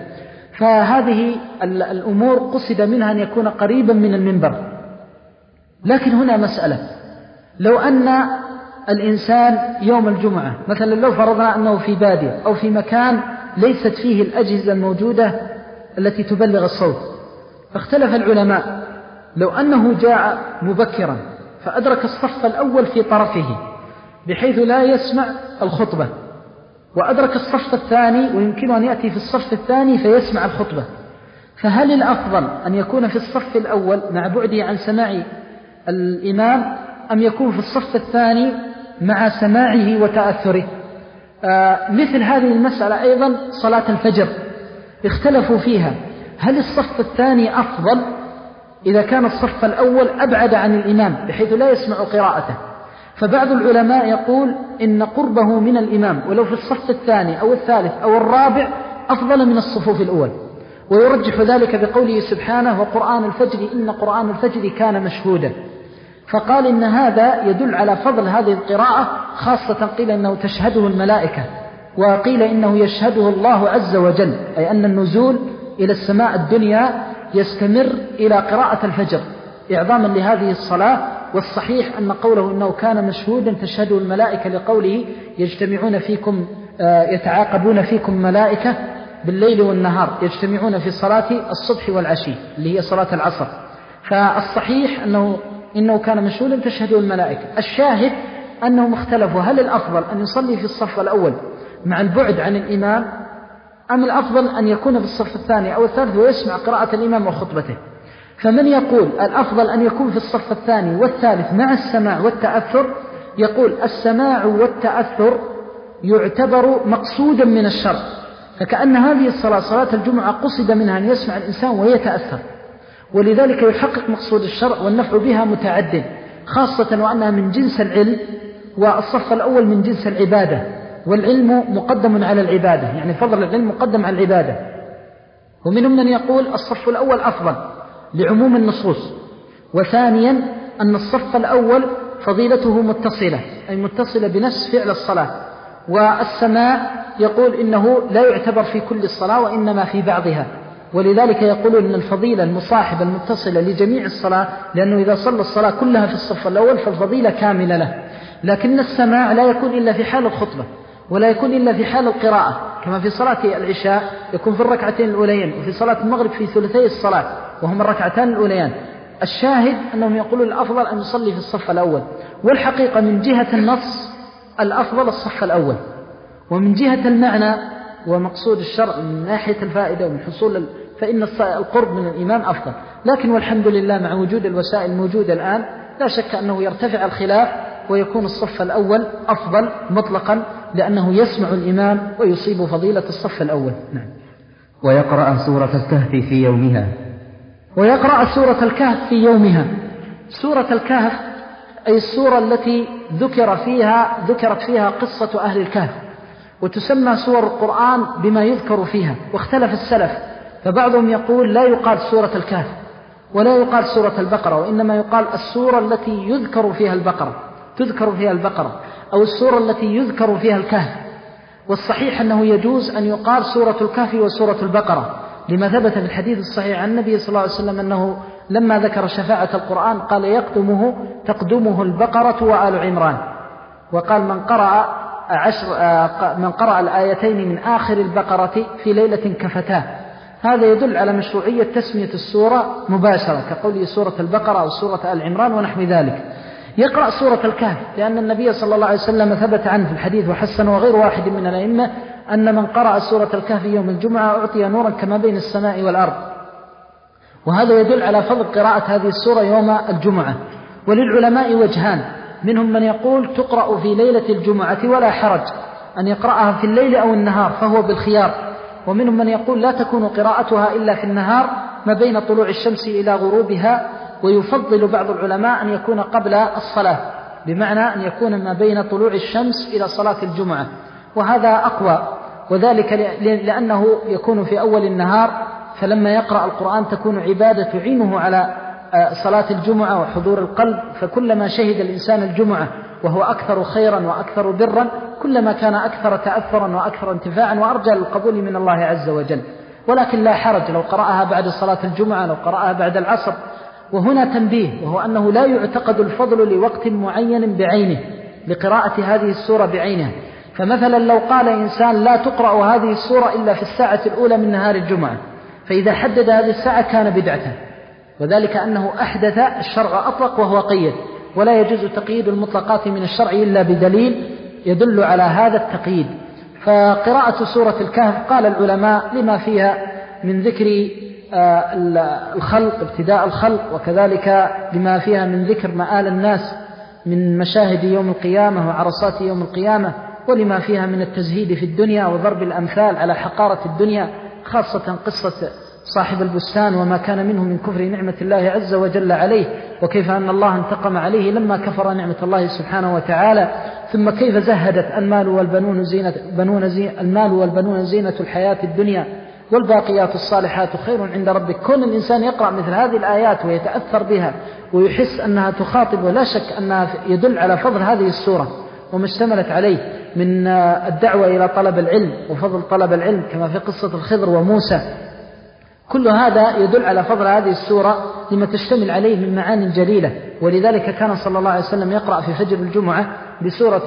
فهذه الأمور قصد منها أن يكون قريبا من المنبر. لكن هنا مسألة، لو أن الإنسان يوم الجمعة مثلا لو فرضنا أنه في بادية أو في مكان ليست فيه الأجهزة الموجودة التي تبلغ الصوت، فاختلف العلماء لو أنه جاء مبكرا فأدرك الصف الأول في طرفه بحيث لا يسمع الخطبة، وأدرك الصف الثاني ويمكن أن يأتي في الصف الثاني فيسمع الخطبة، فهل الأفضل أن يكون في الصف الأول مع بعده عن سماع الإمام أم يكون في الصف الثاني مع سماعه وتأثره؟ آه مثل هذه المسألة أيضا صلاة الفجر اختلفوا فيها، هل الصف الثاني أفضل إذا كان الصف الأول أبعد عن الإمام بحيث لا يسمع قراءته؟ فبعض العلماء يقول إن قربه من الإمام ولو في الصف الثاني أو الثالث أو الرابع أفضل من الصفوف الأول، ويرجح ذلك بقوله سبحانه وقرآن الفجر إن قرآن الفجر كان مشهودا. فقال إن هذا يدل على فضل هذه القراءة، خاصة قيل إنه تشهده الملائكة وقيل إنه يشهده الله عز وجل، أي أن النزول إلى السماء الدنيا يستمر إلى قراءة الفجر إعظاما لهذه الصلاة. والصحيح أن قوله إنه كان مشهودا تشهده الملائكة لقوله يجتمعون فيكم يتعاقبون فيكم ملائكة بالليل والنهار يجتمعون في صلاة الصبح والعشي اللي هي صلاة العصر. فالصحيح أنه إنه كان مشهودا تشهده الملائكة. الشاهد أنهم اختلفوا هل الأفضل أن يصلي في الصف الأول مع البعد عن الإمام أم الأفضل أن يكون في الصف الثاني أو الثالث ويسمع قراءة الإمام وخطبته. فمن يقول الأفضل أن يكون في الصف الثاني والثالث مع السماع والتأثر يقول السماع والتأثر يعتبر مقصودا من الشرع، فكأن هذه الصلاة صلاة الجمعة قصد منها أن يسمع الإنسان ويتأثر، ولذلك يحقق مقصود الشرع والنفع بها متعد، خاصة وأنها من جنس العلم والصف الأول من جنس العبادة، والعلم مقدم على العبادة، يعني فضل العلم مقدم على العبادة. ومنهم من يقول الصف الأول أفضل لعموم النصوص، وثانيا أن الصف الأول فضيلته متصلة أي متصلة بنفس فعل الصلاة، والسماع يقول إنه لا يعتبر في كل الصلاة وإنما في بعضها، ولذلك يقولون أن الفضيلة المصاحبة المتصلة لجميع الصلاة، لأنه إذا صلى الصلاة كلها في الصف الأول فالفضيلة كاملة له. لكن السماع لا يكون إلا في حال الخطبة، ولا يكون إلا في حال القراءة، كما في صلاة العشاء يكون في الركعتين الأوليين، وفي صلاة المغرب في ثلثي الصلاة وهما الركعتان الأوليان. الشاهد أنهم يقولون الأفضل أن يصلي في الصف الأول، والحقيقة من جهة النص الأفضل الصف الأول، ومن جهة المعنى ومقصود الشرع من ناحية الفائدة ومن حصول فإن القرب من الإمام أفضل. لكن والحمد لله مع وجود الوسائل الموجودة الآن لا شك أنه يرتفع الخلاف ويكون الصف الأول أفضل مطلقا، لأنه يسمع الإمام ويصيب فضيلة الصف الأول. نعم. ويقرأ سورة الكهف في يومها. ويقرأ سورة الكهف في يومها. سورة الكهف أي السورة التي ذكر فيها ذكرت فيها قصة أهل الكهف، وتسمى سور القرآن بما يذكر فيها. واختلف السلف، فبعضهم يقول لا يقال سورة الكهف ولا يقال سورة البقرة، وإنما يقال السورة التي يذكر فيها البقرة تذكر فيها البقرة أو السورة التي يذكر فيها الكهف. والصحيح أنه يجوز أن يقال سورة الكهف وسورة البقرة، لما ثبت في الحديث الصحيح عن النبي صلى الله عليه وسلم أنه لما ذكر شفاعة القرآن قال يقدمه تقدمه البقرة وآل عمران، وقال من قرأ عشر من قرأ الآيتين من آخر البقرة في ليلة كفتاه. هذا يدل على مشروعية تسمية السورة مباشرة كقوله سورة البقرة أو سورة آل عمران ونحو ذلك. يقرأ سورة الكهف لأن النبي صلى الله عليه وسلم ثبت عنه في الحديث وحسن وغير واحد من الأئمة أن من قرأ سورة الكهف يوم الجمعة أعطي نورا كما بين السماء والأرض، وهذا يدل على فضل قراءة هذه السورة يوم الجمعة. وللعلماء وجهان، منهم من يقول تقرأ في ليلة الجمعة ولا حرج أن يقرأها في الليل أو النهار فهو بالخيار، ومنهم من يقول لا تكون قراءتها إلا في النهار ما بين طلوع الشمس إلى غروبها، ويفضل بعض العلماء أن يكون قبل الصلاة، بمعنى أن يكون ما بين طلوع الشمس إلى صلاة الجمعة، وهذا أقوى، وذلك لأنه يكون في أول النهار، فلما يقرأ القرآن تكون عبادة تعينه على صلاة الجمعة وحضور القلب، فكلما شهد الإنسان الجمعة وهو أكثر خيرا وأكثر برا كلما كان أكثر تأثرا وأكثر انتفاعا وأرجى للقبول من الله عز وجل. ولكن لا حرج لو قرأها بعد صلاة الجمعة، لو قرأها بعد العصر. وهنا تنبيه، وهو أنه لا يعتقد الفضل لوقت معين بعينه لقراءة هذه السورة بعينها. فمثلا لو قال إنسان لا تقرأ هذه السورة إلا في الساعة الأولى من نهار الجمعة، فإذا حدد هذه الساعة كان بدعة، وذلك أنه أحدث الشرع أطلق وهو قيد، ولا يجوز تقييد المطلقات من الشرع إلا بدليل يدل على هذا التقييد. فقراءة سورة الكهف قال العلماء لما فيها من ذكر الخلق ابتداء الخلق، وكذلك لما فيها من ذكر مآل الناس من مشاهد يوم القيامة وعرصات يوم القيامة، ولما فيها من التزهيد في الدنيا وضرب الأمثال على حقارة الدنيا، خاصة قصة صاحب البستان وما كان منه من كفر نعمة الله عز وجل عليه، وكيف أن الله انتقم عليه لما كفر نعمة الله سبحانه وتعالى، ثم كيف زهدت المال والبنون زينة, بنون زي المال والبنون زينة الحياة الدنيا والباقيات الصالحات خير عند ربك. كون الإنسان يقرأ مثل هذه الآيات ويتأثر بها ويحس أنها تخاطب، ولا شك أنها يدل على فضل هذه السورة وما اشتملت عليه من الدعوة إلى طلب العلم وفضل طلب العلم كما في قصة الخضر وموسى. كل هذا يدل على فضل هذه السورة لما تشتمل عليه من معاني جليلة. ولذلك كان صلى الله عليه وسلم يقرأ في فجر الجمعة بسورة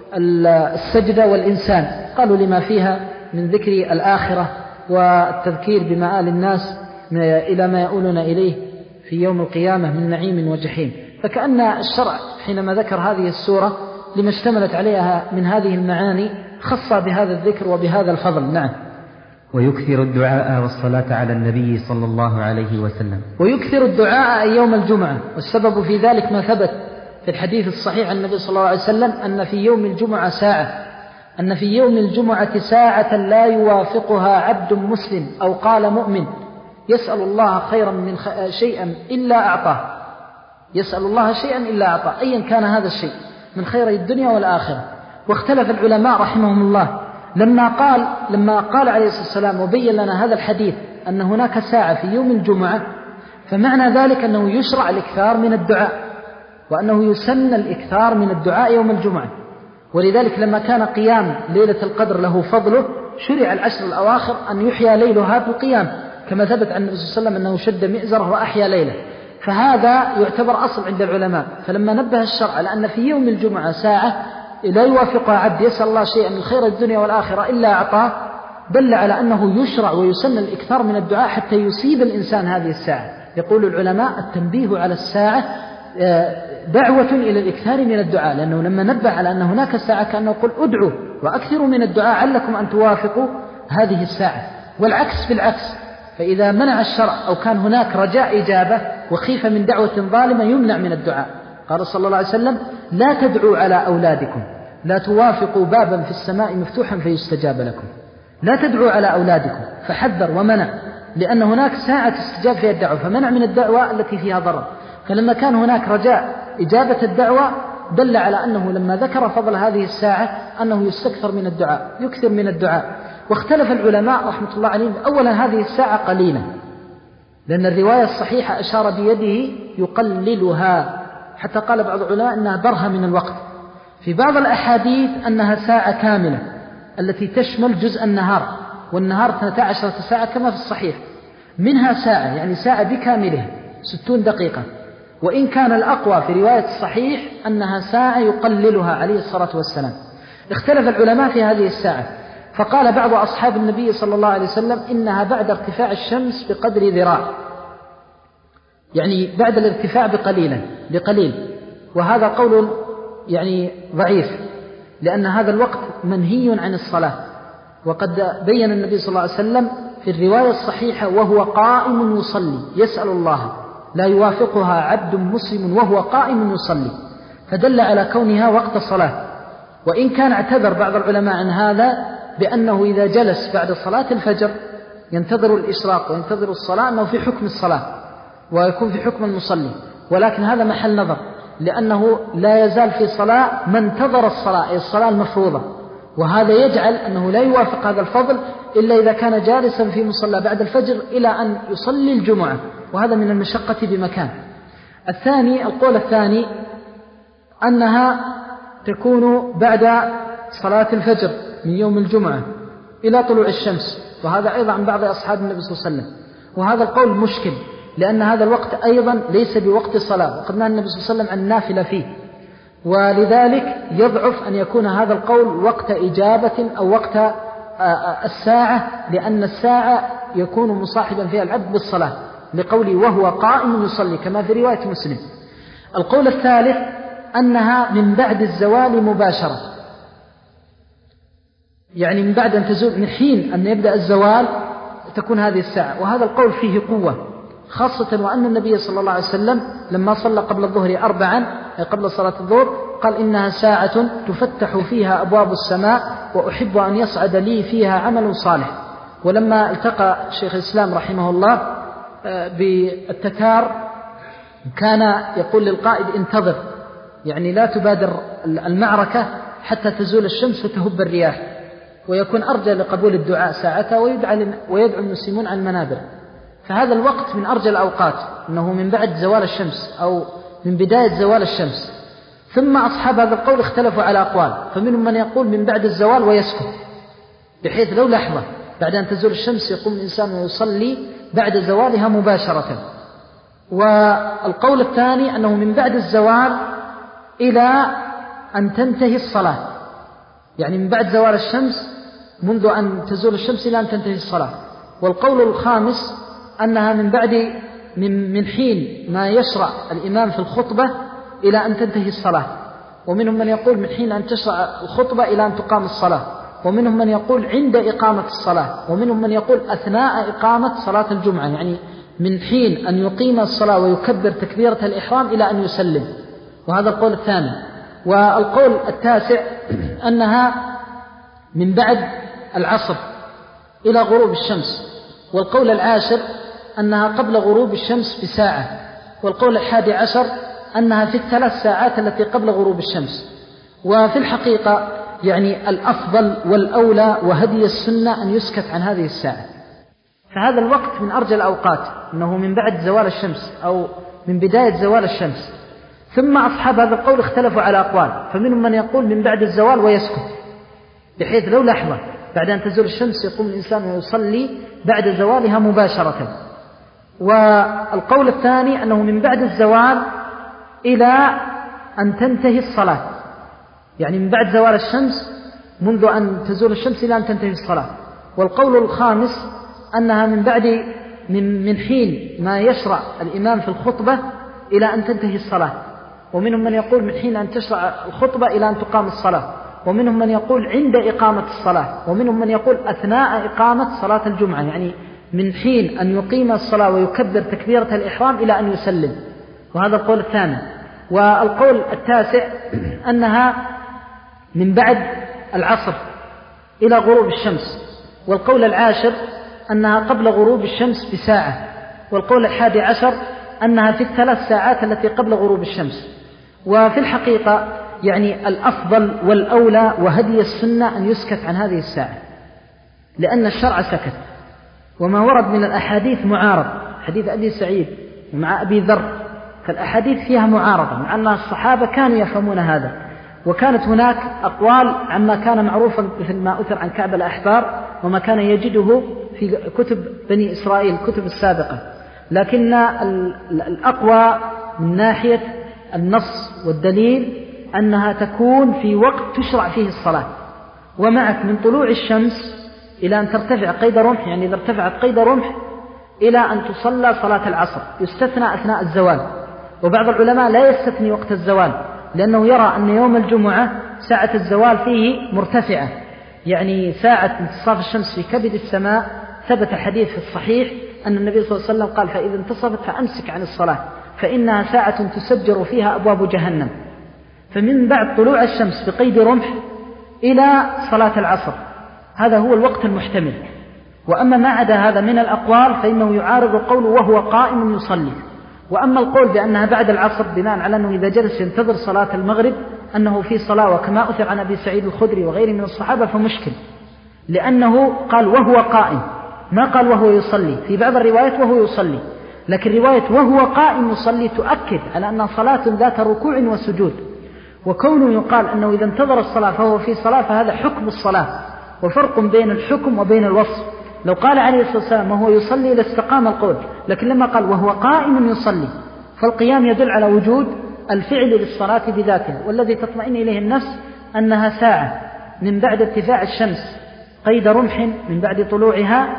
السجدة والإنسان، قالوا لما فيها من ذكر الآخرة والتذكير بمآل الناس إلى ما يؤولون إليه في يوم القيامة من نعيم وجحيم. فكأن الشرع حينما ذكر هذه السورة لما اشتملت عليها من هذه المعاني خص بهذا الذكر وبهذا الفضل. نعم. ويكثر الدعاء والصلاة على النبي صلى الله عليه وسلم. ويكثر الدعاء يوم الجمعة، والسبب في ذلك ما ثبت في الحديث الصحيح عن النبي صلى الله عليه وسلم أن في يوم الجمعة ساعة أن في يوم الجمعة ساعة لا يوافقها عبد مسلم أو قال مؤمن يسأل الله خيرا من شيئا إلا أعطاه يسأل الله شيئا إلا أعطاه أيا كان هذا الشيء من خير الدنيا والآخرة. واختلف العلماء رحمهم الله لما قال لما قال عليه الصلاة والسلام وبين لنا هذا الحديث أن هناك ساعة في يوم الجمعة، فمعنى ذلك أنه يشرع الإكثار من الدعاء، وأنه يسن الإكثار من الدعاء يوم الجمعة. ولذلك لما كان قيام ليلة القدر له فضله شرع العشر الأواخر أن يحيى ليلها بالقيام، كما ثبت عن النبي صلى الله عليه وسلم أنه شد مئزره وأحيا ليله. فهذا يعتبر أصل عند العلماء. فلما نبه الشرع على أن في يوم الجمعة ساعة لا يوافقها عبد يسأل الله شيئا من خير الدنيا والآخرة إلا أعطاه، دل على أنه يشرع ويسن الإكثار من الدعاء حتى يصيب الإنسان هذه الساعة. يقول العلماء التنبيه على الساعة دعوة إلى الإكثار من الدعاء، لأنه لما نبه على أن هناك ساعة كأنه يقول ادعوا وأكثروا من الدعاء علكم أن توافقوا هذه الساعة. والعكس بالعكس، فإذا منع الشرع أو كان هناك رجاء إجابة وخيف من دعوة ظالمة يمنع من الدعاء. قال صلى الله عليه وسلم لا تدعوا على أولادكم، لا توافقوا بابا في السماء مفتوحا فيستجاب لكم. لا تدعوا على أولادكم، فحذر ومنع، لأن هناك ساعة استجاب فيها الدعوة، فمنع من الدعوة التي فيها ضرر. فلما كان هناك رجاء إجابة الدعوة دل على أنه لما ذكر فضل هذه الساعة أنه يستكثر من الدعاء، يكثر من الدعاء. واختلف العلماء رحمة الله عليهم. أولا هذه الساعة قليلة، لأن الرواية الصحيحة أشار بيده يقللها، حتى قال بعض العلماء أنها برهة من الوقت. في بعض الأحاديث أنها ساعة كاملة التي تشمل جزء النهار، والنهار اثنتا عشرة ساعة كما في الصحيح، منها ساعة يعني ساعة بكاملها ستون دقيقة. وإن كان الأقوى في رواية الصحيح أنها ساعة يقللها عليه الصلاة والسلام. اختلف العلماء في هذه الساعة، فقال بعض أصحاب النبي صلى الله عليه وسلم إنها بعد ارتفاع الشمس بقدر ذراع، يعني بعد الارتفاع بقليلا بقليل. وهذا قول يعني ضعيف، لأن هذا الوقت منهي عن الصلاة. وقد بين النبي صلى الله عليه وسلم في الرواية الصحيحة وهو قائم يصلي يسأل الله، لا يوافقها عبد مسلم وهو قائم يصلي، فدل على كونها وقت صلاة. وإن كان اعتذر بعض العلماء عن هذا بأنه إذا جلس بعد صلاة الفجر ينتظر الإشراق وينتظر الصلاة أنه في حكم الصلاة ويكون في حكم المصلي، ولكن هذا محل نظر، لأنه لا يزال في صلاة من انتظر الصلاة، أي الصلاة المفروضة، وهذا يجعل أنه لا يوافق هذا الفضل إلا إذا كان جالسا في مصلى بعد الفجر إلى أن يصلي الجمعة، وهذا من المشقة بمكان. الثاني القول الثاني أنها تكون بعد صلاة الفجر من يوم الجمعة إلى طلوع الشمس، وهذا أيضا عن بعض أصحاب النبي صلى الله عليه وسلم. وهذا القول مشكل، لأن هذا الوقت أيضا ليس بوقت صلاة، وقد نهى النبي صلى الله عليه وسلم عن النافلة فيه، ولذلك يضعف أن يكون هذا القول وقت إجابة أو وقت الساعة، لأن الساعة يكون مصاحبا فيها العبد بالصلاة، لقوله وهو قائم يصلي كما في رواية مسلم. القول الثالث أنها من بعد الزوال مباشرة، يعني من بعد أن تزول، من حين أن يبدأ الزوال تكون هذه الساعة، وهذا القول فيه قوة، خاصة وأن النبي صلى الله عليه وسلم لما صلى قبل الظهر أربعا قبل صلاة الظهر قال إنها ساعة تفتح فيها أبواب السماء وأحب أن يصعد لي فيها عمل صالح. ولما التقى شيخ الإسلام رحمه الله بالتتار كان يقول للقائد انتظر، يعني لا تبادر المعركة حتى تزول الشمس وتهب الرياح، ويكون أرجى لقبول الدعاء ساعتها ويدعو المسلمون عن المنابر. فهذا الوقت من أرجى الأوقات، أنه من بعد زوال الشمس أو من بداية زوال الشمس. ثم أصحاب هذا القول اختلفوا على أقوال، فمنهم من يقول من بعد الزوال ويسكت، بحيث لو لحظة بعد أن تزول الشمس يقوم الإنسان ويصلي بعد زوالها مباشرة. والقول الثاني أنه من بعد الزوال إلى أن تنتهي الصلاة، يعني من بعد زوال الشمس منذ أن تزول الشمس إلى أن تنتهي الصلاة. والقول الخامس أنها من بعد من, من حين ما يشرع الإمام في الخطبة إلى أن تنتهي الصلاة، ومنهم من يقول من حين أن تشرع الخطبة إلى أن تقام الصلاة، ومنهم من يقول عند إقامة الصلاة، ومنهم من يقول أثناء إقامة صلاة الجمعة، يعني من حين أن يقيم الصلاة ويكبر تكبيرة الإحرام إلى أن يسلم، وهذا القول الثاني. والقول التاسع أنها من بعد العصر إلى غروب الشمس. والقول العاشر أنها قبل غروب الشمس بساعة. والقول الحادي عشر أنها في الثلاث ساعات التي قبل غروب الشمس. وفي الحقيقة يعني الأفضل والأولى وهدي السنة أن يسكت عن هذه الساعة، فهذا الوقت من أرجى الأوقات، أنه من بعد زوال الشمس أو من بداية زوال الشمس. ثم أصحاب هذا القول اختلفوا على أقوال، فمنهم من يقول من بعد الزوال ويسكت، بحيث لو لحظة بعد أن تزول الشمس يقوم الإنسان ويصلي بعد زوالها مباشرة. والقول الثاني أنه من بعد الزوال إلى أن تنتهي الصلاة، يعني من بعد زوال الشمس منذ أن تزول الشمس إلى أن تنتهي الصلاة. والقول الخامس أنها من بعد من, من حين ما يشرع الإمام في الخطبة إلى أن تنتهي الصلاة. ومنهم من يقول من حين أن تشرع الخطبة إلى أن تقام الصلاة، ومنهم من يقول عند إقامة الصلاة، ومنهم من يقول أثناء إقامة صلاة الجمعة، يعني من حين أن يقيم الصلاة ويكبر تكبيرة الإحرام إلى أن يسلم. وهذا القول الثاني. والقول التاسع أنها من بعد العصر إلى غروب الشمس. والقول العاشر أنها قبل غروب الشمس بساعة. والقول الحادي عشر أنها في الثلاث ساعات التي قبل غروب الشمس. وفي الحقيقة يعني الأفضل والأولى وهدي السنة أن يسكت عن هذه الساعة، لأن الشرع سكت، وما ورد من الأحاديث معارض، حديث أبي سعيد مع أبي ذر، فالأحاديث فيها معارضة، مع أن الصحابة كانوا يفهمون هذا. وكانت هناك أقوال عما كان معروفا مثل ما أثر عن كعب الأحبار وما كان يجده في كتب بني إسرائيل الكتب السابقة، لكن الأقوى من ناحية النص والدليل أنها تكون في وقت تشرع فيه الصلاة. ومعك من طلوع الشمس إلى أن ترتفع قيد رمح، يعني إذا ارتفعت قيد رمح إلى أن تصلى صلاة العصر، يستثنى أثناء الزوال. وبعض العلماء لا يستثني وقت الزوال، لأنه يرى أن يوم الجمعة ساعة الزوال فيه مرتفعة، يعني ساعة انتصاف الشمس في كبد السماء. ثبت حديث في الصحيح أن النبي صلى الله عليه وسلم قال: فإذا انتصفت فأمسك عن الصلاة فإنها ساعة تسجر فيها أبواب جهنم. فمن بعد طلوع الشمس بقيد رمح إلى صلاة العصر هذا هو الوقت المحتمل. وأما ما عدا هذا من الأقوال فإنه يعارض القول وهو قائم يصلي. وأما القول بأنها بعد العصر بناء على أنه إذا جلس ينتظر صلاة المغرب أنه في صلاة، وكما أثر عن أبي سعيد الخدري وغيره من الصحابة، فمشكل، لأنه قال وهو قائم، ما قال وهو يصلي. في بعض الروايات وهو يصلي، لكن رواية وهو قائم يصلي تؤكد على أنها صلاة ذات ركوع وسجود. وكونه يقال أنه إذا انتظر الصلاة فهو في صلاة فهذا حكم الصلاة، وفرق بين الحكم وبين الوصف. لو قال عليه الصلاة والسلام وهو يصلي لاستقام القول، لكن لما قال وهو قائم يصلي فالقيام يدل على وجود الفعل للصلاة بذاته، والذي تطمئن إليه النفس أنها ساعة من بعد ارتفاع الشمس قيد رمح من بعد طلوعها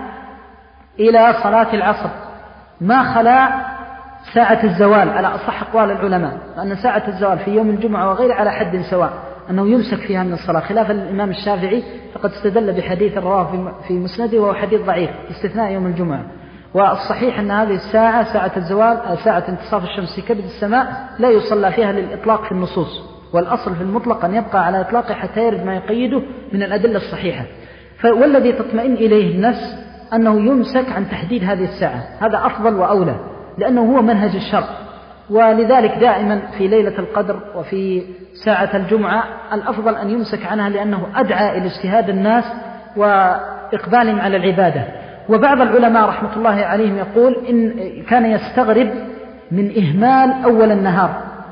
إلى صلاة العصر، ما خلا ساعة الزوال على أصح أقوال العلماء، لأن ساعة الزوال في يوم الجمعة وغير على حد سواء أنه يمسك فيها من الصلاة، خلافا للإمام الشافعي فقد استدل بحديث رواه في مسنده وهو حديث ضعيف استثناء يوم الجمعة. والصحيح أن هذه الساعة ساعة الزوال ساعة انتصاف الشمس في كبد السماء لا يصلى فيها للإطلاق في النصوص، والأصل في المطلق أن يبقى على إطلاقه حتى يرد ما يقيده من الأدلة الصحيحة. والذي تطمئن إليه النفس أنه يمسك عن تحديد هذه الساعة، هذا أفضل وأولى، لأنه هو منهج الشرع. ولذلك دائما في ليلة القدر وفي ساعة الجمعة الأفضل أن يمسك عنها، لأنه أدعى إلى اجتهاد الناس وإقبالهم على العبادة. وبعض العلماء رحمة الله عليهم يقول إن كان يستغرب من إهمال أول النهار،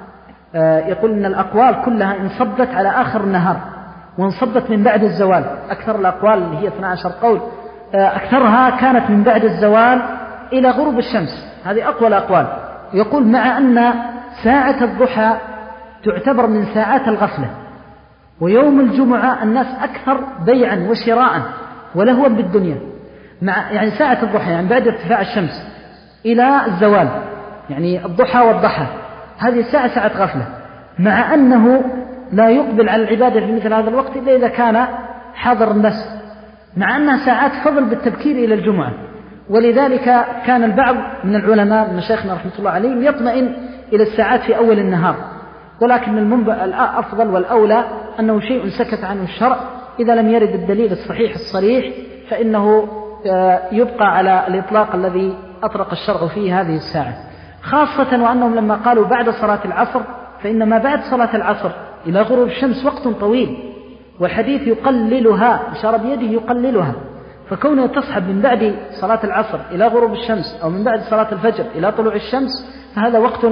يقول إن الأقوال كلها انصبت على آخر النهار وانصبت من بعد الزوال. أكثر الأقوال اللي هي اثنا عشر قول أكثرها كانت من بعد الزوال إلى غروب الشمس، هذه أقوى الأقوال. يقول مع أن ساعة الضحى تعتبر من ساعات الغفلة، ويوم الجمعة الناس أكثر بيعا وشراء ولهوا بالدنيا، مع يعني ساعة الضحى يعني بعد ارتفاع الشمس إلى الزوال، يعني الضحى والضحى هذه الساعة ساعة غفلة، مع أنه لا يقبل على العبادة في مثل هذا الوقت إلا إذا كان حاضر النفس، مع أنها ساعات فضل بالتبكير إلى الجمعة. ولذلك كان البعض من العلماء مشايخنا رحمة الله عليهم يطمئن إلى الساعات في أول النهار، ولكن المنبأ الأفضل والأولى أنه شيء سكت عنه الشرع، إذا لم يرد الدليل الصحيح الصريح فإنه يبقى على الإطلاق الذي أطرق الشرع فيه هذه الساعة، خاصة وأنهم لما قالوا بعد صلاة العصر فإن ما بعد صلاة العصر إلى غروب الشمس وقت طويل، والحديث يقللها، إشارة بيده يقللها، فكونه تصحب من بعد صلاة العصر إلى غروب الشمس أو من بعد صلاة الفجر إلى طلوع الشمس فهذا وقت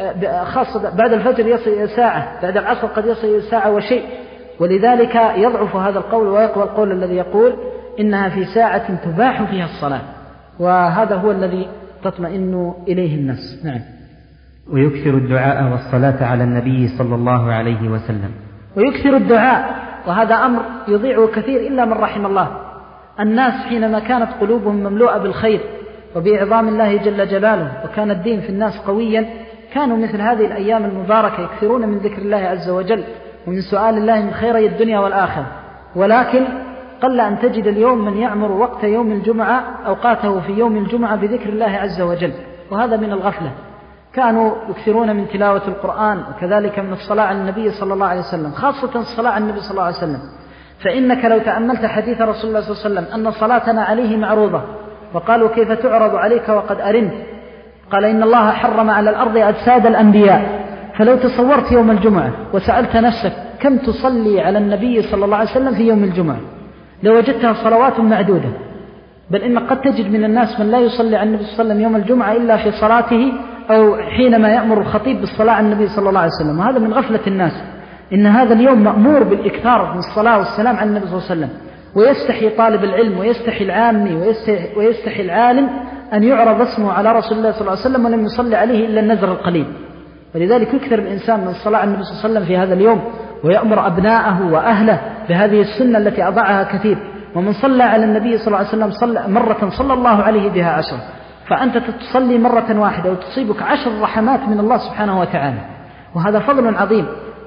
خاصة، بعد الفجر يصل ساعة، بعد العصر قد يصل ساعة وشيء. ولذلك يضعف هذا القول ويقوى القول الذي يقول إنها في ساعة تباح فيها الصلاة، وهذا هو الذي تطمئن إليه النفس. نعم. ويكثر الدعاء والصلاة على النبي صلى الله عليه وسلم. ويكثر الدعاء، وهذا أمر يضيعه كثير إلا من رحم الله. الناس حينما كانت قلوبهم مملوءة بالخير وبإعظام الله جل جلاله وكان الدين في الناس قويا، كانوا مثل هذه الأيام المباركة يكثرون من ذكر الله عز وجل ومن سؤال الله من خيري الدنيا والآخرة. ولكن قل أن تجد اليوم من يعمر وقت يوم الجمعة أوقاته في يوم الجمعة بذكر الله عز وجل، وهذا من الغفلة. كانوا يكثرون من تلاوة القرآن وكذلك من الصلاة على النبي صلى الله عليه وسلم، خاصة الصلاة على النبي صلى الله عليه وسلم. فإنك لو تأملت حديث رسول الله صلى الله عليه وسلم أن صلاتنا عليه معروضة، وقالوا كيف تعرض عليك وقد أرنت؟ قال إن الله حرم على الأرض أجساد الأنبياء. فلو تصورت يوم الجمعة وسألت نفسك كم تصلي على النبي صلى الله عليه وسلم في يوم الجمعة، لوجدتها صلوات معدودة. بل إن قد تجد من الناس من لا يصلي على النبي صلى الله عليه وسلم يوم الجمعة إلا في صلاته أو حينما يأمر الخطيب بالصلاة على النبي صلى الله عليه وسلم، وهذا من غفلة الناس. إن هذا اليوم مأمور بالإكثار من الصلاة والسلام على النبي صلى الله عليه وسلم، ويستحي طالب العلم ويستحي العامي ويستحي, ويستحي العالم أن يعرض اسمه على رسول الله صلى الله عليه وسلم ولم يصلي عليه إلا النذر القليل. ولذلك يكثر الإنسان من الصلاة على النبي صلى الله عليه وسلم في هذا اليوم، ويأمر أبناءه وأهله بهذه السنة التي أضعها كثير. ومن صلى على النبي صلى الله عليه وسلم صلى مرة صلى الله عليه بها عشر، فأنت تصلي مرة واحدة وتصيبك عشر رحمات من الله سبحانه وتعالى، وهذا فضل عظيم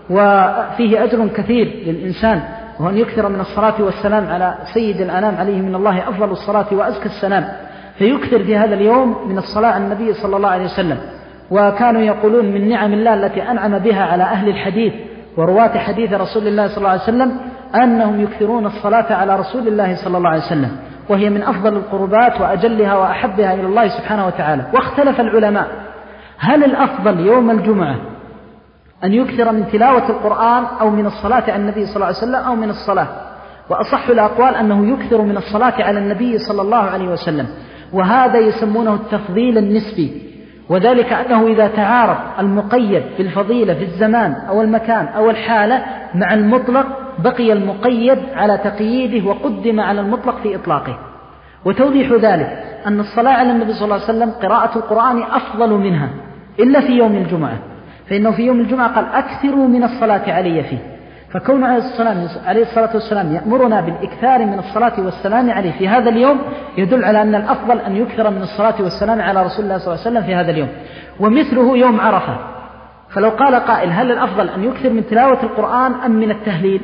وفيه أجر كثير للإنسان، وأن يكثر من الصلاة والسلام على سيد الأنام عليه من الله أفضل الصلاة وأزكى السلام. فيكثر في هذا اليوم من الصلاة على النبي صلى الله عليه وسلم. وكانوا يقولون من نعم الله التي أنعم بها على أهل الحديث ورواة حديث رسول الله صلى الله عليه وسلم أنهم يكثرون الصلاة على رسول الله صلى الله عليه وسلم، وهي من أفضل القربات وأجلها وأحبها إلى الله سبحانه وتعالى. واختلف العلماء هل الأفضل يوم الجمعة أن يكثر من تلاوة القرآن أو من الصلاة على النبي صلى الله عليه وسلم أو من الصلاة؟ وأصح الأقوال أنه يكثر من الصلاة على النبي صلى الله عليه وسلم، وهذا يسمونه التفضيل النسبي. وذلك أنه إذا تعارض المقيد بالفضيلة في الزمان أو المكان أو الحالة مع المطلق بقي المقيد على تقييده وقدم على المطلق في إطلاقه. وتوضيح ذلك أن الصلاة على النبي صلى الله عليه وسلم قراءة القرآن أفضل منها إلا في يوم الجمعة، فإنه في يوم الجمعة قال أكثروا من الصلاة علي فيه. فكون عليه الصلاة والسلام يأمرنا بالإكثار من الصلاة والسلام عليه في هذا اليوم يدل على أن الأفضل أن يكثر من الصلاة والسلام على رسول الله صلى الله عليه وسلم في هذا اليوم. ومثله يوم عرفة، فلو قال قائل هل الأفضل أن يكثر من تلاوة القرآن أم من التهليل؟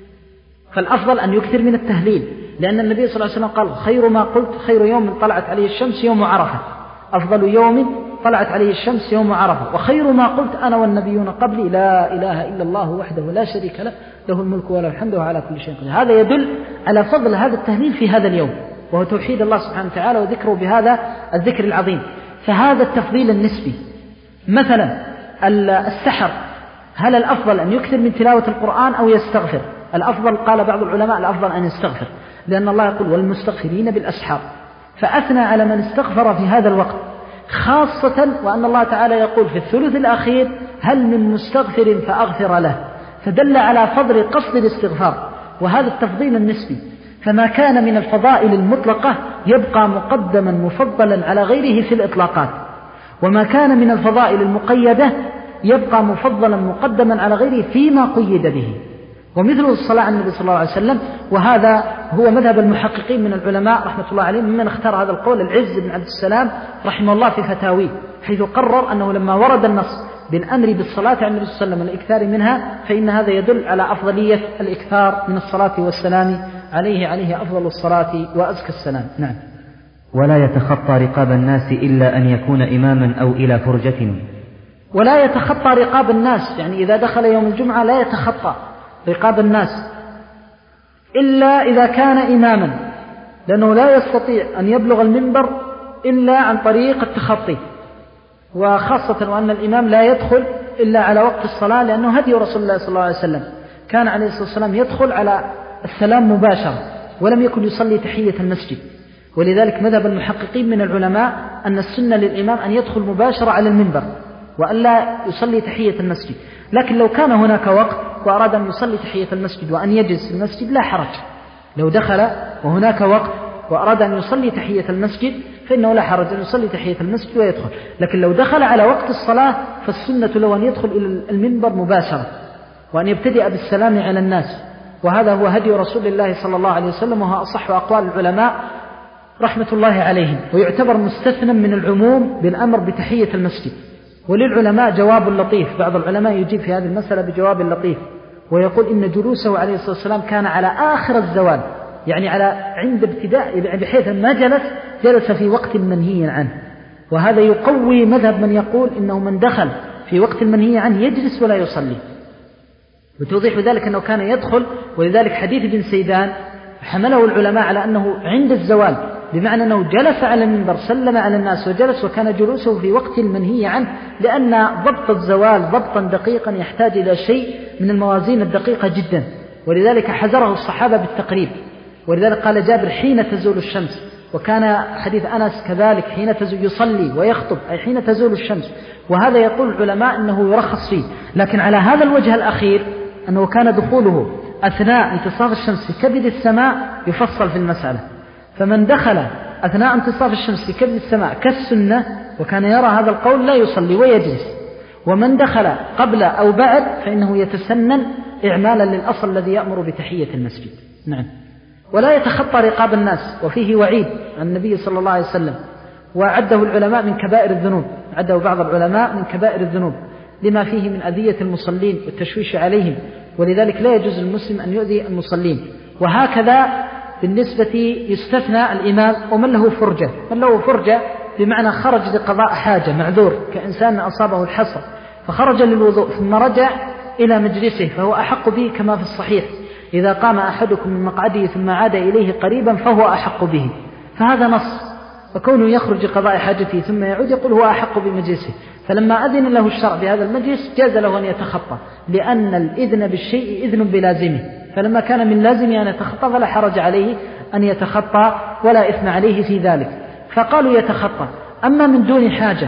فالأفضل أن يكثر من التهليل، لأن النبي صلى الله عليه وسلم قال خير ما قلت خير يوم طلعت عليه الشمس يوم عرفة، أفضل يوم طلعت عليه الشمس يوم عرفة، وخير ما قلت أنا والنبيون قبلي لا إله إلا الله وحده لا شريك له له الملك وله الحمد وعلى كل شيء قدير. هذا يدل على فضل هذا التهليل في هذا اليوم، وهو توحيد الله سبحانه وتعالى وذكره بهذا الذكر العظيم. فهذا التفضيل النسبي. مثلا السحر، هل الأفضل أن يكثر من تلاوة القرآن أو يستغفر؟ الأفضل قال بعض العلماء الأفضل أن يستغفر، لأن الله يقول والمستغفرين بالأسحار، فأثنى على من استغفر في هذا الوقت، خاصة وأن الله تعالى يقول في الثلث الأخير هل من مستغفر فأغفر له، فدل على فضل قصد الاستغفار. وهذا التفضيل النسبي، فما كان من الفضائل المطلقة يبقى مقدما مفضلا على غيره في الإطلاقات، وما كان من الفضائل المقيدة يبقى مفضلا مقدما على غيره فيما قيد به. ومثل الصلاة على النبي صلى الله عليه وسلم، وهذا هو مذهب المحققين من العلماء رحمة الله عليهم، ممن اختار هذا القول العز بن عبد السلام رحمه الله في فتاويه، حيث قرر أنه لما ورد النص بالأمر بالصلاة على النبي صلى الله عليه وسلم والإكثار منها فإن هذا يدل على أفضلية الإكثار من الصلاة والسلام عليه عليه أفضل الصلاة وأزكى السلام. نعم. ولا يتخطى رقاب الناس إلا أن يكون إماما أو إلى فرجة. ولا يتخطى رقاب الناس، يعني إذا دخل يوم الجمعة لا يتخطى رقاب الناس إلا إذا كان إماما، لأنه لا يستطيع أن يبلغ المنبر إلا عن طريق التخطي، وخاصة وأن الإمام لا يدخل إلا على وقت الصلاة، لأنه هدي رسول الله صلى الله عليه وسلم كان عليه الصلاة والسلام يدخل على السلام مباشرة ولم يكن يصلي تحية المسجد. ولذلك مذهب المحققين من العلماء أن السنة للإمام أن يدخل مباشرة على المنبر وألا يصلي تحية المسجد. لكن لو كان هناك وقت وأراد أن يصلي تحية المسجد وأن يجلس في المسجد لا حرج، لو دخل وهناك وقت وأراد أن يصلي تحية المسجد فإنه لا حرج أن يصلي تحية المسجد ويدخل. لكن لو دخل على وقت الصلاة فالسنة له أن يدخل إلى المنبر مباشرة وأن يبتدئ بالسلام على الناس، وهذا هو هدي رسول الله صلى الله عليه وسلم، وهو أصح أقوال العلماء رحمة الله عليهم، ويعتبر مستثنى من العموم بالأمر بتحية المسجد. وللعلماء جواب لطيف، بعض العلماء يجيب في هذه المسألة بجواب لطيف ويقول إن جلوسه عليه الصلاة والسلام كان على آخر الزوال، يعني على عند ابتداء، بحيث ما جلس جلس في وقت منهي عنه. وهذا يقوي مذهب من يقول إنه من دخل في وقت المنهي عنه يجلس ولا يصلي، وتوضيح ذلك أنه كان يدخل. ولذلك حديث ابن سيدان حمله العلماء على أنه عند الزوال، بمعنى أنه جلس على المنبر سلم على الناس وجلس، وكان جلوسه في وقت المنهي عنه، لأن ضبط الزوال ضبطا دقيقا يحتاج إلى شيء من الموازين الدقيقة جدا، ولذلك حذره الصحابة بالتقريب. ولذلك قال جابر حين تزول الشمس، وكان حديث أنس كذلك حين تزول يصلي ويخطب، أي حين تزول الشمس. وهذا يقول العلماء أنه يرخص فيه، لكن على هذا الوجه الأخير أنه كان دخوله أثناء انتصاف الشمس في كبد السماء يفصل في المسألة. فمن دخل أثناء انتصاف الشمس في كبد السماء كالسنة وكان يرى هذا القول لا يصلي ويجلس، ومن دخل قبل أو بعد فإنه يتسنن إعمالا للأصل الذي يأمر بتحية المسجد. نعم. ولا يتخطى رقاب الناس، وفيه وعيد عن النبي صلى الله عليه وسلم، وعده العلماء من كبائر الذنوب، عده بعض العلماء من كبائر الذنوب لما فيه من أذية المصلين والتشويش عليهم، ولذلك لا يجوز للمسلم أن يؤذي المصلين. وهكذا بالنسبة يستثنى الإمام ومن له فرجة. من له فرجة بمعنى خرج لقضاء حاجة معذور، كإنسان أصابه الحصى فخرج للوضوء ثم رجع إلى مجلسه فهو أحق به، كما في الصحيح إذا قام أحدكم من مقعده ثم عاد إليه قريبا فهو أحق به. فهذا نص، فكونه يخرج لقضاء حاجته ثم يعود يقول هو أحق بمجلسه. فلما أذن له الشرع بهذا المجلس جاز له أن يتخطى، لأن الإذن بالشيء إذن بلازمه، فلما كان من لازمه أن يتخطى فلا حرج عليه أن يتخطى ولا إثم عليه في ذلك. فقالوا يتخطى. أما من دون حاجة،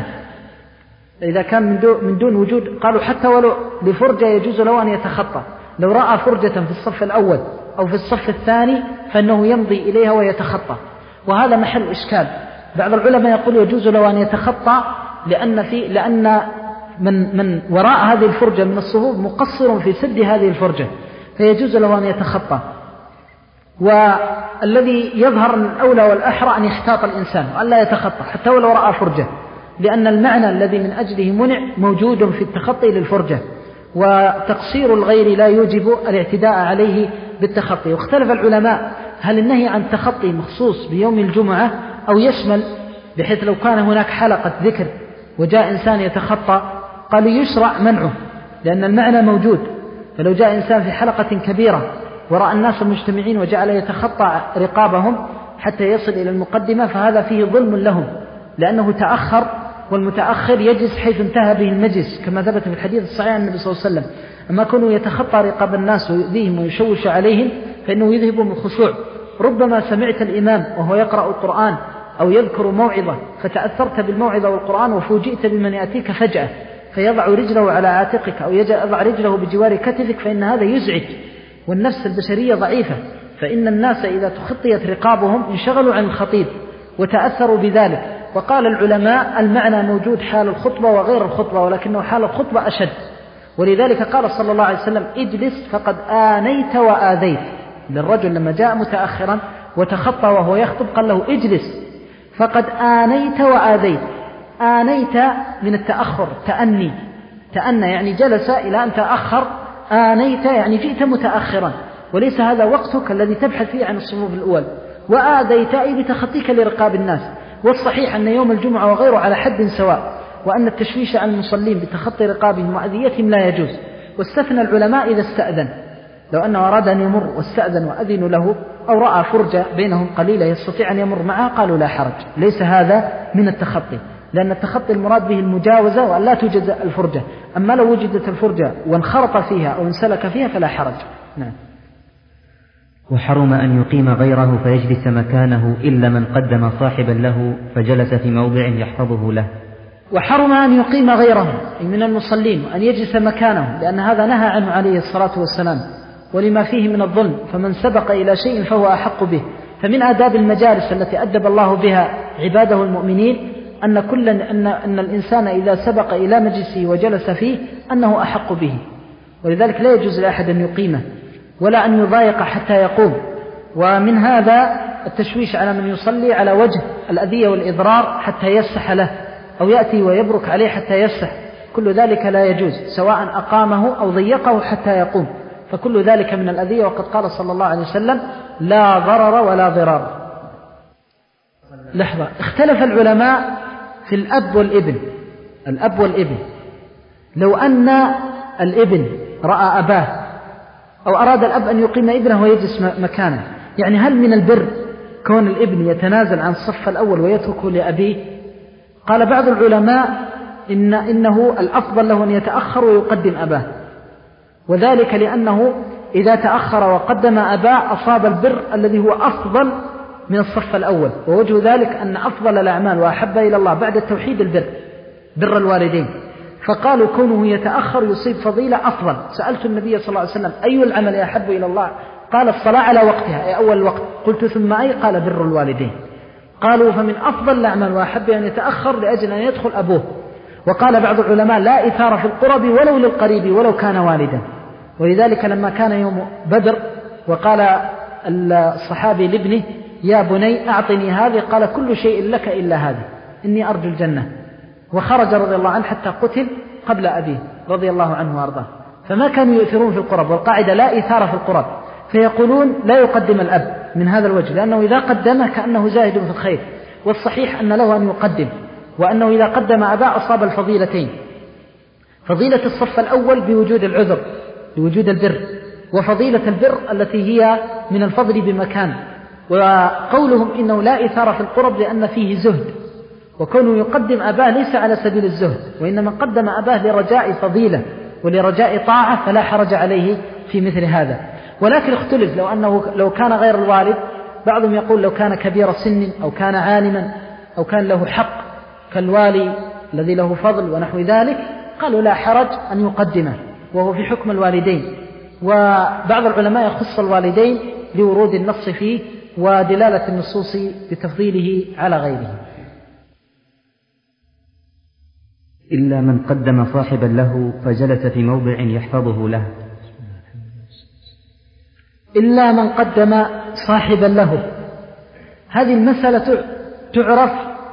إذا كان من دون, من دون وجود، قالوا حتى ولو لفرجة يجوز له أن يتخطى، لو رأى فرجة في الصف الأول أو في الصف الثاني فإنه يمضي إليها ويتخطى، وهذا محل إشكال. بعض العلماء يقول يجوز له أن يتخطى لأن, في لأن من, من وراء هذه الفرجة من الصفوف مقصر في سد هذه الفرجة، فيجوز له أن يتخطى. والذي يظهر الأولى والأحرى أن يحتاط الإنسان وأن لا يتخطى حتى ولو رأى فرجة، لأن المعنى الذي من أجله منع موجود في التخطي للفرجة، وتقصير الغير لا يوجب الاعتداء عليه بالتخطي. واختلف العلماء هل النهي عن التخطي مخصوص بيوم الجمعة أو يشمل، بحيث لو كان هناك حلقة ذكر وجاء إنسان يتخطى قالوا يشرع منعه لأن المعنى موجود. فلو جاء إنسان في حلقة كبيرة ورأى الناس المجتمعين وجعل يتخطى رقابهم حتى يصل إلى المقدمة فهذا فيه ظلم لهم، لأنه تأخر، والمتأخر يجلس حيث انتهى به المجلس كما ثبت في الحديث الصحيح عن النبي صلى الله عليه وسلم. أما كونه يتخطى رقاب الناس ويؤذيهم ويشوش عليهم فإنه يذهب من الخشوع. ربما سمعت الإمام وهو يقرأ القرآن أو يذكر موعظة فتأثرت بالموعظة والقرآن وفوجئت بمن يأتيك فجأة فيضع رجله على عاتقك أو يضع رجله بجوار كتفك، فإن هذا يزعج، والنفس البشرية ضعيفة، فإن الناس إذا تخطيت رقابهم انشغلوا عن الخطيب وتأثروا بذلك. وقال العلماء المعنى موجود حال الخطبة وغير الخطبة، ولكنه حال الخطبة أشد. ولذلك قال صلى الله عليه وسلم اجلس فقد آنيت وآذيت للرجل لما جاء متأخرا وتخطى وهو يخطب قال له اجلس فقد آنيت وآذيت. آنيت من التأخر، تأني، تأنى يعني جلس إلى أن تأخر. آنيت يعني جئت متأخرا وليس هذا وقتك الذي تبحث فيه عن الصفوف الأول. وآذيت أي بتخطيك لرقاب الناس. والصحيح أن يوم الجمعة وغيره على حد سواء، وأن التشويش على المصلين بتخطي رقابهم وأذيتهم لا يجوز. واستثنى العلماء إذا استأذن، لو أنه أراد أن يمر واستأذن وأذن له أو رأى فرجة بينهم قليلة يستطيع أن يمر معها قالوا لا حرج، ليس هذا من التخطي، لأن التخطي المراد به المجاوزة وأن لا توجد الفرجة. أما لو وجدت الفرجة وانخرط فيها أو انسلك فيها فلا حرج. نعم. وحرم أن يقيم غيره فيجلس مكانه إلا من قدم صاحبا له فجلس في موضع يحفظه له. وحرم أن يقيم غيره من المصلين وأن يجلس مكانه، لأن هذا نهى عنه عليه الصلاة والسلام، ولما فيه من الظلم، فمن سبق إلى شيء فهو أحق به. فمن آداب المجالس التي أدب الله بها عباده المؤمنين أن, كل أن, أن الإنسان إذا سبق إلى مجلسه وجلس فيه أنه أحق به، ولذلك لا يجوز لأحد أن يقيمه ولا أن يضايق حتى يقوم. ومن هذا التشويش على من يصلي على وجه الأذية والإضرار حتى يسح له، أو يأتي ويبرك عليه حتى يسح، كل ذلك لا يجوز، سواء أقامه أو ضيقه حتى يقوم، فكل ذلك من الأذية. وقد قال صلى الله عليه وسلم لا ضرر ولا ضرار. لحظة، اختلف العلماء في الأب والابن. الأب والابن، لو أن الابن رأى أباه أو أراد الأب أن يقيم ابنه ويجلس مكانه، يعني هل من البر كون الابن يتنازل عن الصف الأول ويتركه لأبيه؟ قال بعض العلماء إن إنه الأفضل له أن يتأخر ويقدم أباه، وذلك لأنه إذا تأخر وقدم أباه أصاب البر الذي هو أفضل من الصف الأول. ووجه ذلك أن أفضل الأعمال وأحب إلى الله بعد التوحيد البر، بر الوالدين، فقالوا كونه يتأخر يصيب فضيلة أفضل. سألت النبي صلى الله عليه وسلم أي العمل أحب إلى الله؟ قال الصلاة على وقتها، أي أول الوقت. قلت ثم أي؟ قال بر الوالدين. قالوا فمن أفضل الأعمال وأحب أن يتأخر لأجل أن يدخل أبوه. وقال بعض العلماء لا إثار في القرب ولو للقريب ولو كان والدا. ولذلك لما كان يوم بدر وقال الصحابي لابنه يا بني أعطني هذه، قال كل شيء لك إلا هذه، إني أرجو الجنة، وخرج رضي الله عنه حتى قتل قبل أبيه رضي الله عنه وأرضاه. فما كانوا يؤثرون في القرب، والقاعدة لا إثار في القرب، فيقولون لا يقدم الأب من هذا الوجه، لأنه إذا قدمه كأنه زاهد في الخير، والصحيح أن له أن يقدم، وأنه إذا قدم أباه أصاب الفضيلتين، فضيلة الصف الأول بوجود العذر بوجود البر، وفضيلة البر التي هي من الفضل بمكان. وقولهم إنه لا إثار في القرب لأن فيه زهد، وكونه يقدم أباه ليس على سبيل الزهد، وإنما قدم أباه لرجاء فضيلة ولرجاء طاعة، فلا حرج عليه في مثل هذا. ولكن اختلف لو أنه لو كان غير الوالد، بعضهم يقول لو كان كبير سن أو كان عالما أو كان له حق كالوالي الذي له فضل ونحو ذلك، قالوا لا حرج أن يقدمه، وهو في حكم الوالدين. وبعض العلماء يخص الوالدين لورود النص فيه ودلالة النصوص بتفضيله على غيره. إلا من قدم صاحبا له فجلس في موضع يحفظه له. إلا من قدم صاحبا له، هذه المسألة تعرف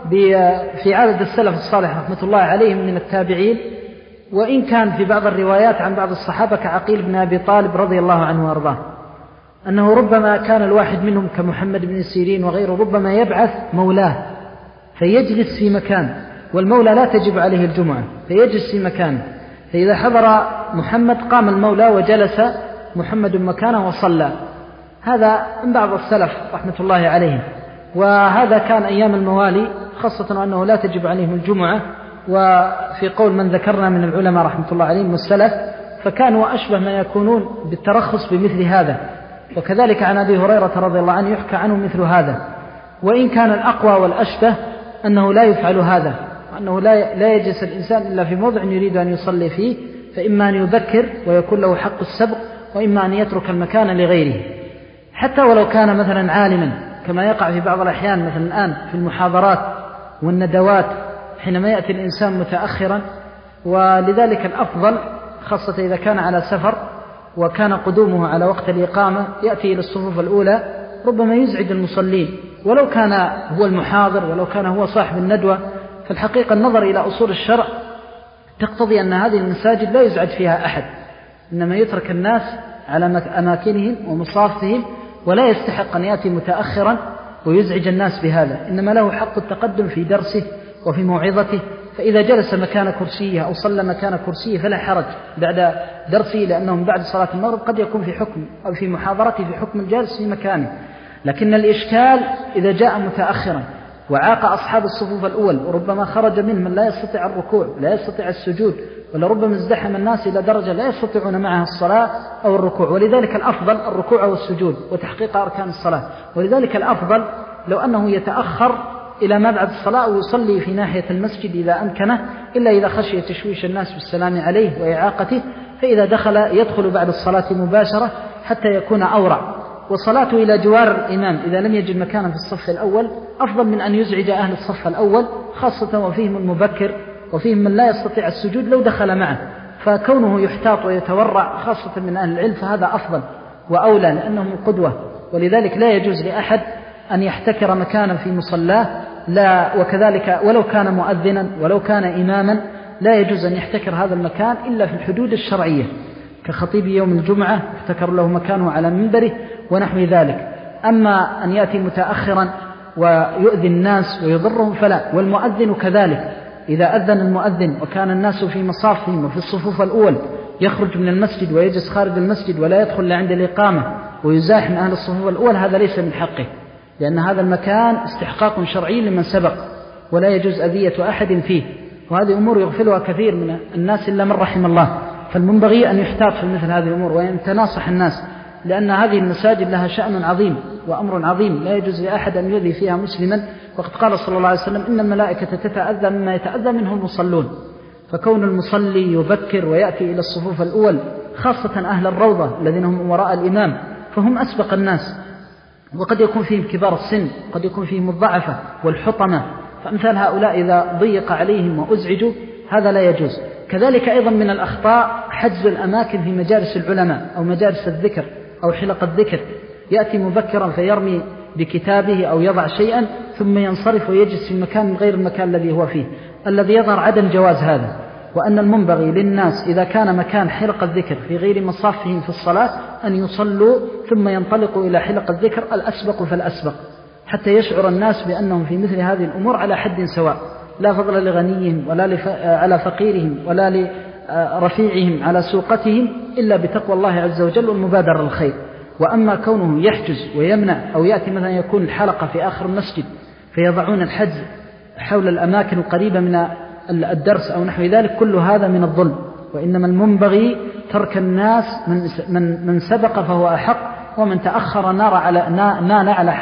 في عدد السلف الصالح رحمة الله عليهم من التابعين، وإن كان في بعض الروايات عن بعض الصحابة كعقيل بن أبي طالب رضي الله عنه وأرضاه، أنه ربما كان الواحد منهم كمحمد بن سيرين وغيره ربما يبعث مولاه فيجلس في مكان، والمولى لا تجب عليه الجمعة، فيجلس في مكان، فإذا حضر محمد قام المولى وجلس محمد مكانه وصلى. هذا من بعض السلف رحمة الله عليهم، وهذا كان أيام الموالي، خاصة أنه لا تجب عليهم الجمعة. وفي قول من ذكرنا من العلماء رحمة الله عليهم والسلف، فكانوا أشبه ما يكونون بالترخص بمثل هذا. وكذلك عن أبي هريرة رضي الله عنه يحكى عنه مثل هذا، وإن كان الأقوى والأشبه أنه لا يفعل هذا، وأنه لا لا يجلس الإنسان إلا في موضع يريد أن يصلي فيه، فإما أن يبكر ويكون له حق السبق، وإما أن يترك المكان لغيره، حتى ولو كان مثلا عالما، كما يقع في بعض الأحيان مثلا الآن في المحاضرات والندوات حينما يأتي الإنسان متأخرا. ولذلك الأفضل خاصة إذا كان على سفر وكان قدومه على وقت الإقامة يأتي إلى الصفوف الأولى، ربما يزعج المصلين، ولو كان هو المحاضر ولو كان هو صاحب الندوة. فالحقيقة النظر إلى أصول الشرع تقتضي أن هذه المساجد لا يزعج فيها أحد، إنما يترك الناس على أماكنهم ومصافهم، ولا يستحق أن يأتي متأخرا ويزعج الناس بهذا، إنما له حق التقدم في درسه وفي موعظته. فإذا جلس مكان كرسيه أو صلى مكان كرسيه فلا حرج بعد درسه، لأنه بعد صلاة المغرب قد يكون في حكم أو في محاضرته في حكم الجالس في مكانه. لكن الإشكال إذا جاء متأخرا وعاق أصحاب الصفوف الأول، وربما خرج منهم من لا يستطيع الركوع لا يستطيع السجود، ولربما ازدحم الناس إلى درجة لا يستطيعون معها الصلاة أو الركوع، ولذلك الأفضل الركوع والسجود وتحقيق أركان الصلاة. ولذلك الأفضل لو أنه يتأخر إلى ما بعد الصلاة ويصلي في ناحية المسجد إذا أمكنه، إلا إذا خشي تشويش الناس بالسلام عليه وإعاقته، فإذا دخل يدخل بعد الصلاة مباشرة حتى يكون أورع. وصلاته إلى جوار الإمام إذا لم يجد مكانا في الصف الأول أفضل من أن يزعج أهل الصف الأول، خاصة وفيهم المبكر وفيهم من لا يستطيع السجود لو دخل معه، فكونه يحتاط ويتورع خاصة من أهل العلم فهذا أفضل وأولى لأنهم القدوة. ولذلك لا يجوز لأحد أن يحتكر مكانا في مصلاه، لا وكذلك ولو كان مؤذنا ولو كان إماما لا يجوز أن يحتكر هذا المكان إلا في الحدود الشرعية، كخطيب يوم الجمعة احتكر له مكانه على منبره ونحو ذلك. أما أن يأتي متأخرا ويؤذي الناس ويضرهم فلا. والمؤذن كذلك إذا أذن المؤذن وكان الناس في مصافهم وفي الصفوف الأول يخرج من المسجد ويجلس خارج المسجد ولا يدخل لعند الإقامة ويزاحم أهل الصفوف الأول، هذا ليس من حقه، لأن هذا المكان استحقاق شرعي لمن سبق ولا يجوز أذية أحد فيه، وهذه أمور يغفلها كثير من الناس إلا من رحم الله. فالمنبغي أن يحتاط في مثل هذه الأمور وأن يتناصح الناس، لأن هذه المساجد لها شأن عظيم وأمر عظيم لا يجوز لأحد أن يؤذي فيها مسلما. وقد قال صلى الله عليه وسلم إن الملائكة تتأذى مما يتأذى منه المصلون. فكون المصلي يبكر ويأتي إلى الصفوف الأول خاصة أهل الروضة الذين هم وراء الإمام فهم أسبق الناس، وقد يكون فيهم كبار السن وقد يكون فيهم الضعفة والحطمة، فأمثال هؤلاء إذا ضيق عليهم وأزعجوا هذا لا يجوز. كذلك أيضا من الأخطاء حجز الأماكن في مجالس العلماء أو مجالس الذكر أو حلق الذكر، يأتي مبكرا فيرمي بكتابه أو يضع شيئا ثم ينصرف ويجلس في مكان غير المكان الذي هو فيه، الذي يظهر عدم جواز هذا. وأن المنبغي للناس إذا كان مكان حلق الذكر في غير مصافهم في الصلاة أن يصلوا ثم ينطلقوا إلى حلق الذكر الأسبق فالأسبق، حتى يشعر الناس بأنهم في مثل هذه الأمور على حد سواء، لا فضل لغنيهم ولا لف... على فقيرهم ولا لرفيعهم على سوقتهم إلا بتقوى الله عز وجل والمبادرة للخير. وأما كونه يحجز ويمنع أو يأتي مثلا يكون الحلقة في آخر المسجد فيضعون الحجز حول الأماكن القريبة من الدرس أو نحو ذلك، كل هذا من الظلم. وإنما المنبغي ترك الناس من, من, من سبق فهو أحق، ومن تأخر نال على, على,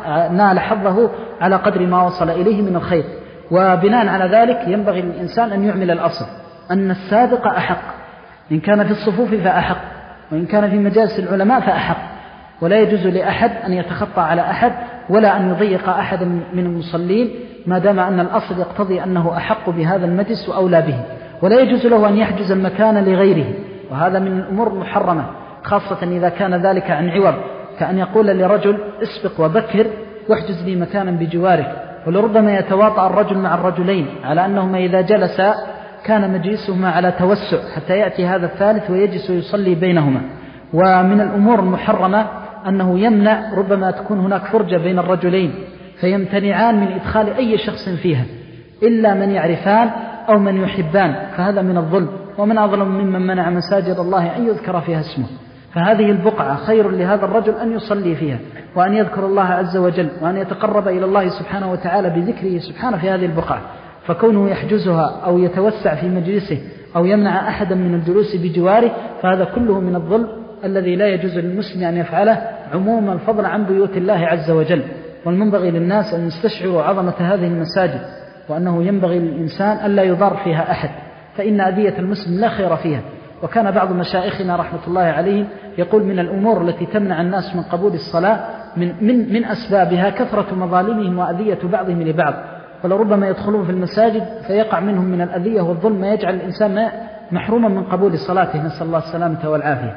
نال حظه على قدر ما وصل إليه من الخير. وبناء على ذلك ينبغي للإنسان أن يعمل الأصل أن السابق أحق، إن كان في الصفوف فأحق، وإن كان في مجالس العلماء فأحق. ولا يجوز لأحد أن يتخطى على أحد ولا أن يضيق أحد من المصلين ما دام أن الأصل يقتضي أنه أحق بهذا المجلس وأولى به. ولا يجوز له أن يحجز المكان لغيره، وهذا من الأمور المحرمة، خاصة إذا كان ذلك عن عوض، كأن يقول لرجل اسبق وبكر واحجز لي مكانا بجوارك. ولربما يتواطأ الرجل مع الرجلين على أنهما إذا جلسا كان مجلسهما على توسع حتى يأتي هذا الثالث ويجلس ويصلي بينهما. ومن الأمور المحرمة أنه يمنع، ربما تكون هناك فرجة بين الرجلين فيمتنعان من إدخال أي شخص فيها إلا من يعرفان أو من يحبان، فهذا من الظلم. ومن أظلم ممن منع مساجد الله أن يذكر فيها اسمه. فهذه البقعة خير لهذا الرجل أن يصلي فيها وأن يذكر الله عز وجل وأن يتقرب إلى الله سبحانه وتعالى بذكره سبحانه في هذه البقعة. فكونه يحجزها أو يتوسع في مجلسه أو يمنع أحدا من الجلوس بجواره فهذا كله من الظلم الذي لا يجوز للمسلم أن يفعله عموما فضلا عن بيوت الله عز وجل. والمنبغي للناس أن يستشعروا عظمة هذه المساجد، وأنه ينبغي للإنسان ألا يضار فيها أحد، فإن أذية المسلم لا خير فيها. وكان بعض مشايخنا رحمة الله عليهم يقول من الأمور التي تمنع الناس من قبول الصلاة من, من, من أسبابها كثرة مظالمهم وأذية بعضهم لبعض، ولربما يدخلون في المساجد فيقع منهم من الأذية والظلم ما يجعل الإنسان محروما من قبول صلاته، نسأل الله السلامة والعافية.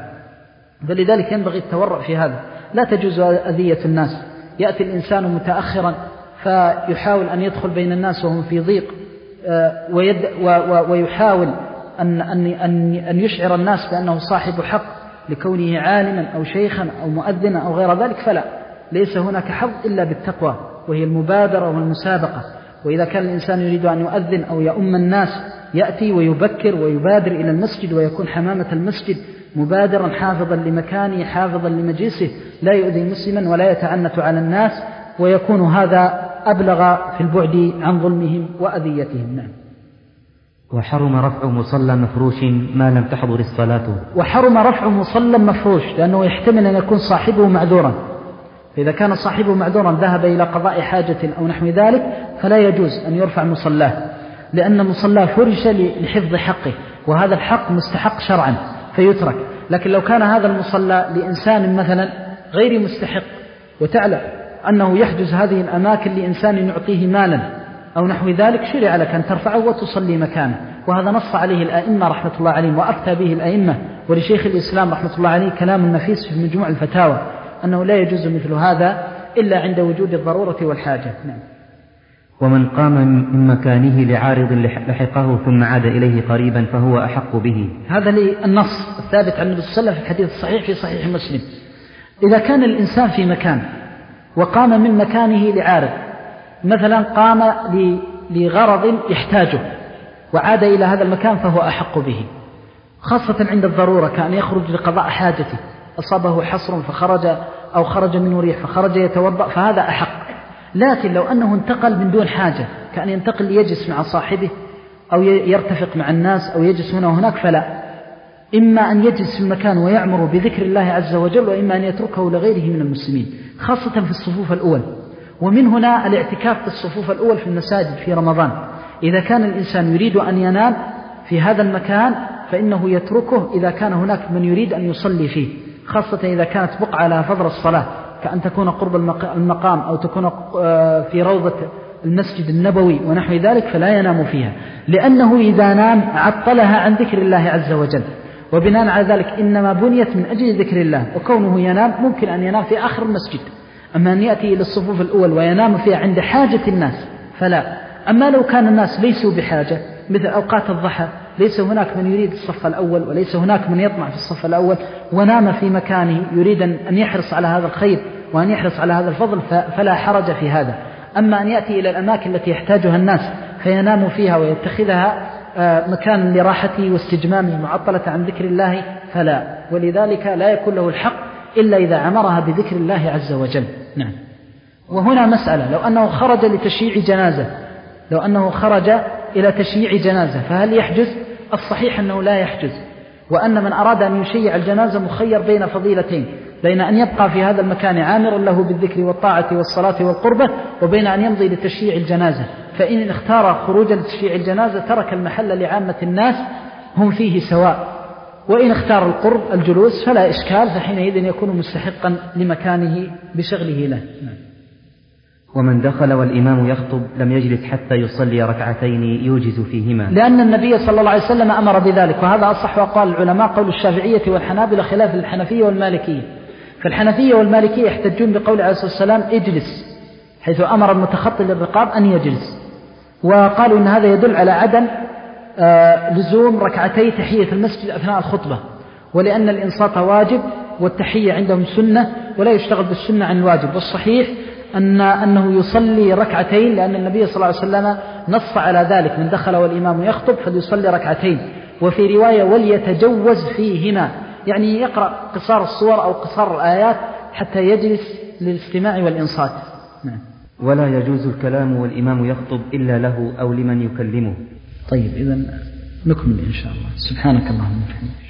فلذلك ينبغي التورع في هذا، لا تجوز أذية الناس. يأتي الإنسان متأخرا فيحاول أن يدخل بين الناس وهم في ضيق ويحاول أن, أن, أن يشعر الناس بأنه صاحب حق لكونه عالما أو شيخا أو مؤذنا أو غير ذلك، فلا، ليس هناك حظ إلا بالتقوى وهي المبادرة والمسابقة. وإذا كان الإنسان يريد أن يؤذن أو يؤم الناس يأتي ويبكر ويبادر إلى المسجد ويكون حمامة المسجد مبادرا حافظا لمكانه حافظا لمجلسه، لا يؤذي مسلما ولا يتعنت على الناس، ويكون هذا أبلغ في البعد عن ظلمهم وأذيتهم. نعم. وحرم رفع مصلى مفروش ما لم تحضر الصلاة. وحرم رفع مصلى مفروش لأنه يحتمل أن يكون صاحبه معذورا، فإذا كان صاحبه معذورا ذهب إلى قضاء حاجة أو نحو ذلك فلا يجوز أن يرفع مصلاه، لأن مصلاه فرش لحفظ حقه، وهذا الحق مستحق شرعا فيترك. لكن لو كان هذا المصلى لإنسان مثلا غير مستحق وتعلم أنه يحجز هذه الأماكن لإنسان يعطيه مالا أو نحو ذلك، شرع لك أن ترفعه وتصلي مكانه. وهذا نص عليه الآئمة رحمة الله عليهم وأفتى به الآئمة، ولشيخ الإسلام رحمة الله عليه كلام نفيس في مجموع الفتاوى أنه لا يجوز مثل هذا إلا عند وجود الضرورة والحاجة. نعم. ومن قام من مكانه لعارض لحقه ثم عاد إليه قريبا فهو أحق به. هذا النص الثابت عن النبي صلى الله عليه وسلم في الحديث الصحيح في صحيح مسلم. إذا كان الإنسان في مكان وقام من مكانه لعارض، مثلا قام لغرض يحتاجه وعاد إلى هذا المكان فهو أحق به، خاصة عند الضرورة، كأن يخرج لقضاء حاجته، أصابه حصر فخرج أو خرج منه ريح فخرج يتوضأ، فهذا أحق. لكن لو أنه انتقل من دون حاجة، كأن ينتقل ليجلس مع صاحبه أو يرتفق مع الناس أو يجلس هنا وهناك، فلا، إما أن يجلس في المكان ويعمر بذكر الله عز وجل، وإما أن يتركه لغيره من المسلمين، خاصة في الصفوف الأول. ومن هنا الاعتكاف في الصفوف الأول في المساجد في رمضان. إذا كان الإنسان يريد أن ينام في هذا المكان فإنه يتركه إذا كان هناك من يريد أن يصلي فيه، خاصة إذا كانت بقعة لها فضل الصلاة، كأن تكون قرب المقام أو تكون في روضة المسجد النبوي ونحو ذلك، فلا ينام فيها، لأنه إذا نام عطلها عن ذكر الله عز وجل. وبناء على ذلك إنما بنيت من أجل ذكر الله، وكونه ينام ممكن أن ينام في آخر المسجد، أما أن يأتي إلى الصفوف الأول وينام فيها عند حاجة الناس فلا. أما لو كان الناس ليسوا بحاجة مثل أوقات الضحى، ليس هناك من يريد الصف الأول وليس هناك من يطمع في الصف الأول، ونام في مكانه يريد أن يحرص على هذا الخير وأن يحرص على هذا الفضل، فلا حرج في هذا. أما أن يأتي إلى الأماكن التي يحتاجها الناس فينام فيها ويتخذها مكانا لراحته واستجمامه معطلة عن ذكر الله فلا، ولذلك لا يكون له الحق إلا إذا عمرها بذكر الله عز وجل. نعم. وهنا مسألة، لو أنه خرج لتشييع جنازة، لو أنه خرج إلى تشييع جنازة فهل يحجز؟ الصحيح أنه لا يحجز، وأن من أراد أن يشيع الجنازة مخير بين فضيلتين، بين أن يبقى في هذا المكان عامرا له بالذكر والطاعة والصلاة والقربة، وبين أن يمضي لتشييع الجنازة. فإن اختار خروج لتشييع الجنازة ترك المحل لعامة الناس هم فيه سواء، وإن اختار القرب الجلوس فلا إشكال، فحينئذ يكون مستحقا لمكانه بشغله له. ومن دخل والإمام يخطب لم يجلس حتى يصلي ركعتين يوجز فيهما، لأن النبي صلى الله عليه وسلم أمر بذلك، وهذا أصح أقوال العلماء، قول الشافعية والحنابلة خلاف الحنفية والمالكية. فالحنفية والمالكية يحتجون بقول عليه الصلاة والسلام اجلس، حيث أمر المتخطي للرقاب أن يجلس، وقالوا إن هذا يدل على عدم آه لزوم ركعتي تحية المسجد أثناء الخطبة، ولأن الإنصات واجب والتحية عندهم سنة ولا يشتغل بالسنة عن الواجب. والصحيح أن أنه يصلي ركعتين، لأن النبي صلى الله عليه وسلم نص على ذلك، من دخل والإمام يخطب فليصلي ركعتين. وفي رواية وليتجوز فيهما، يعني يقرأ قصار الصور أو قصار الآيات حتى يجلس للاستماع والإنصات. نعم. ولا يجوز الكلام والإمام يخطب إلا له أو لمن يكلمه. طيب، إذن نكمل إن شاء الله. سبحانك اللهم وبحمدك.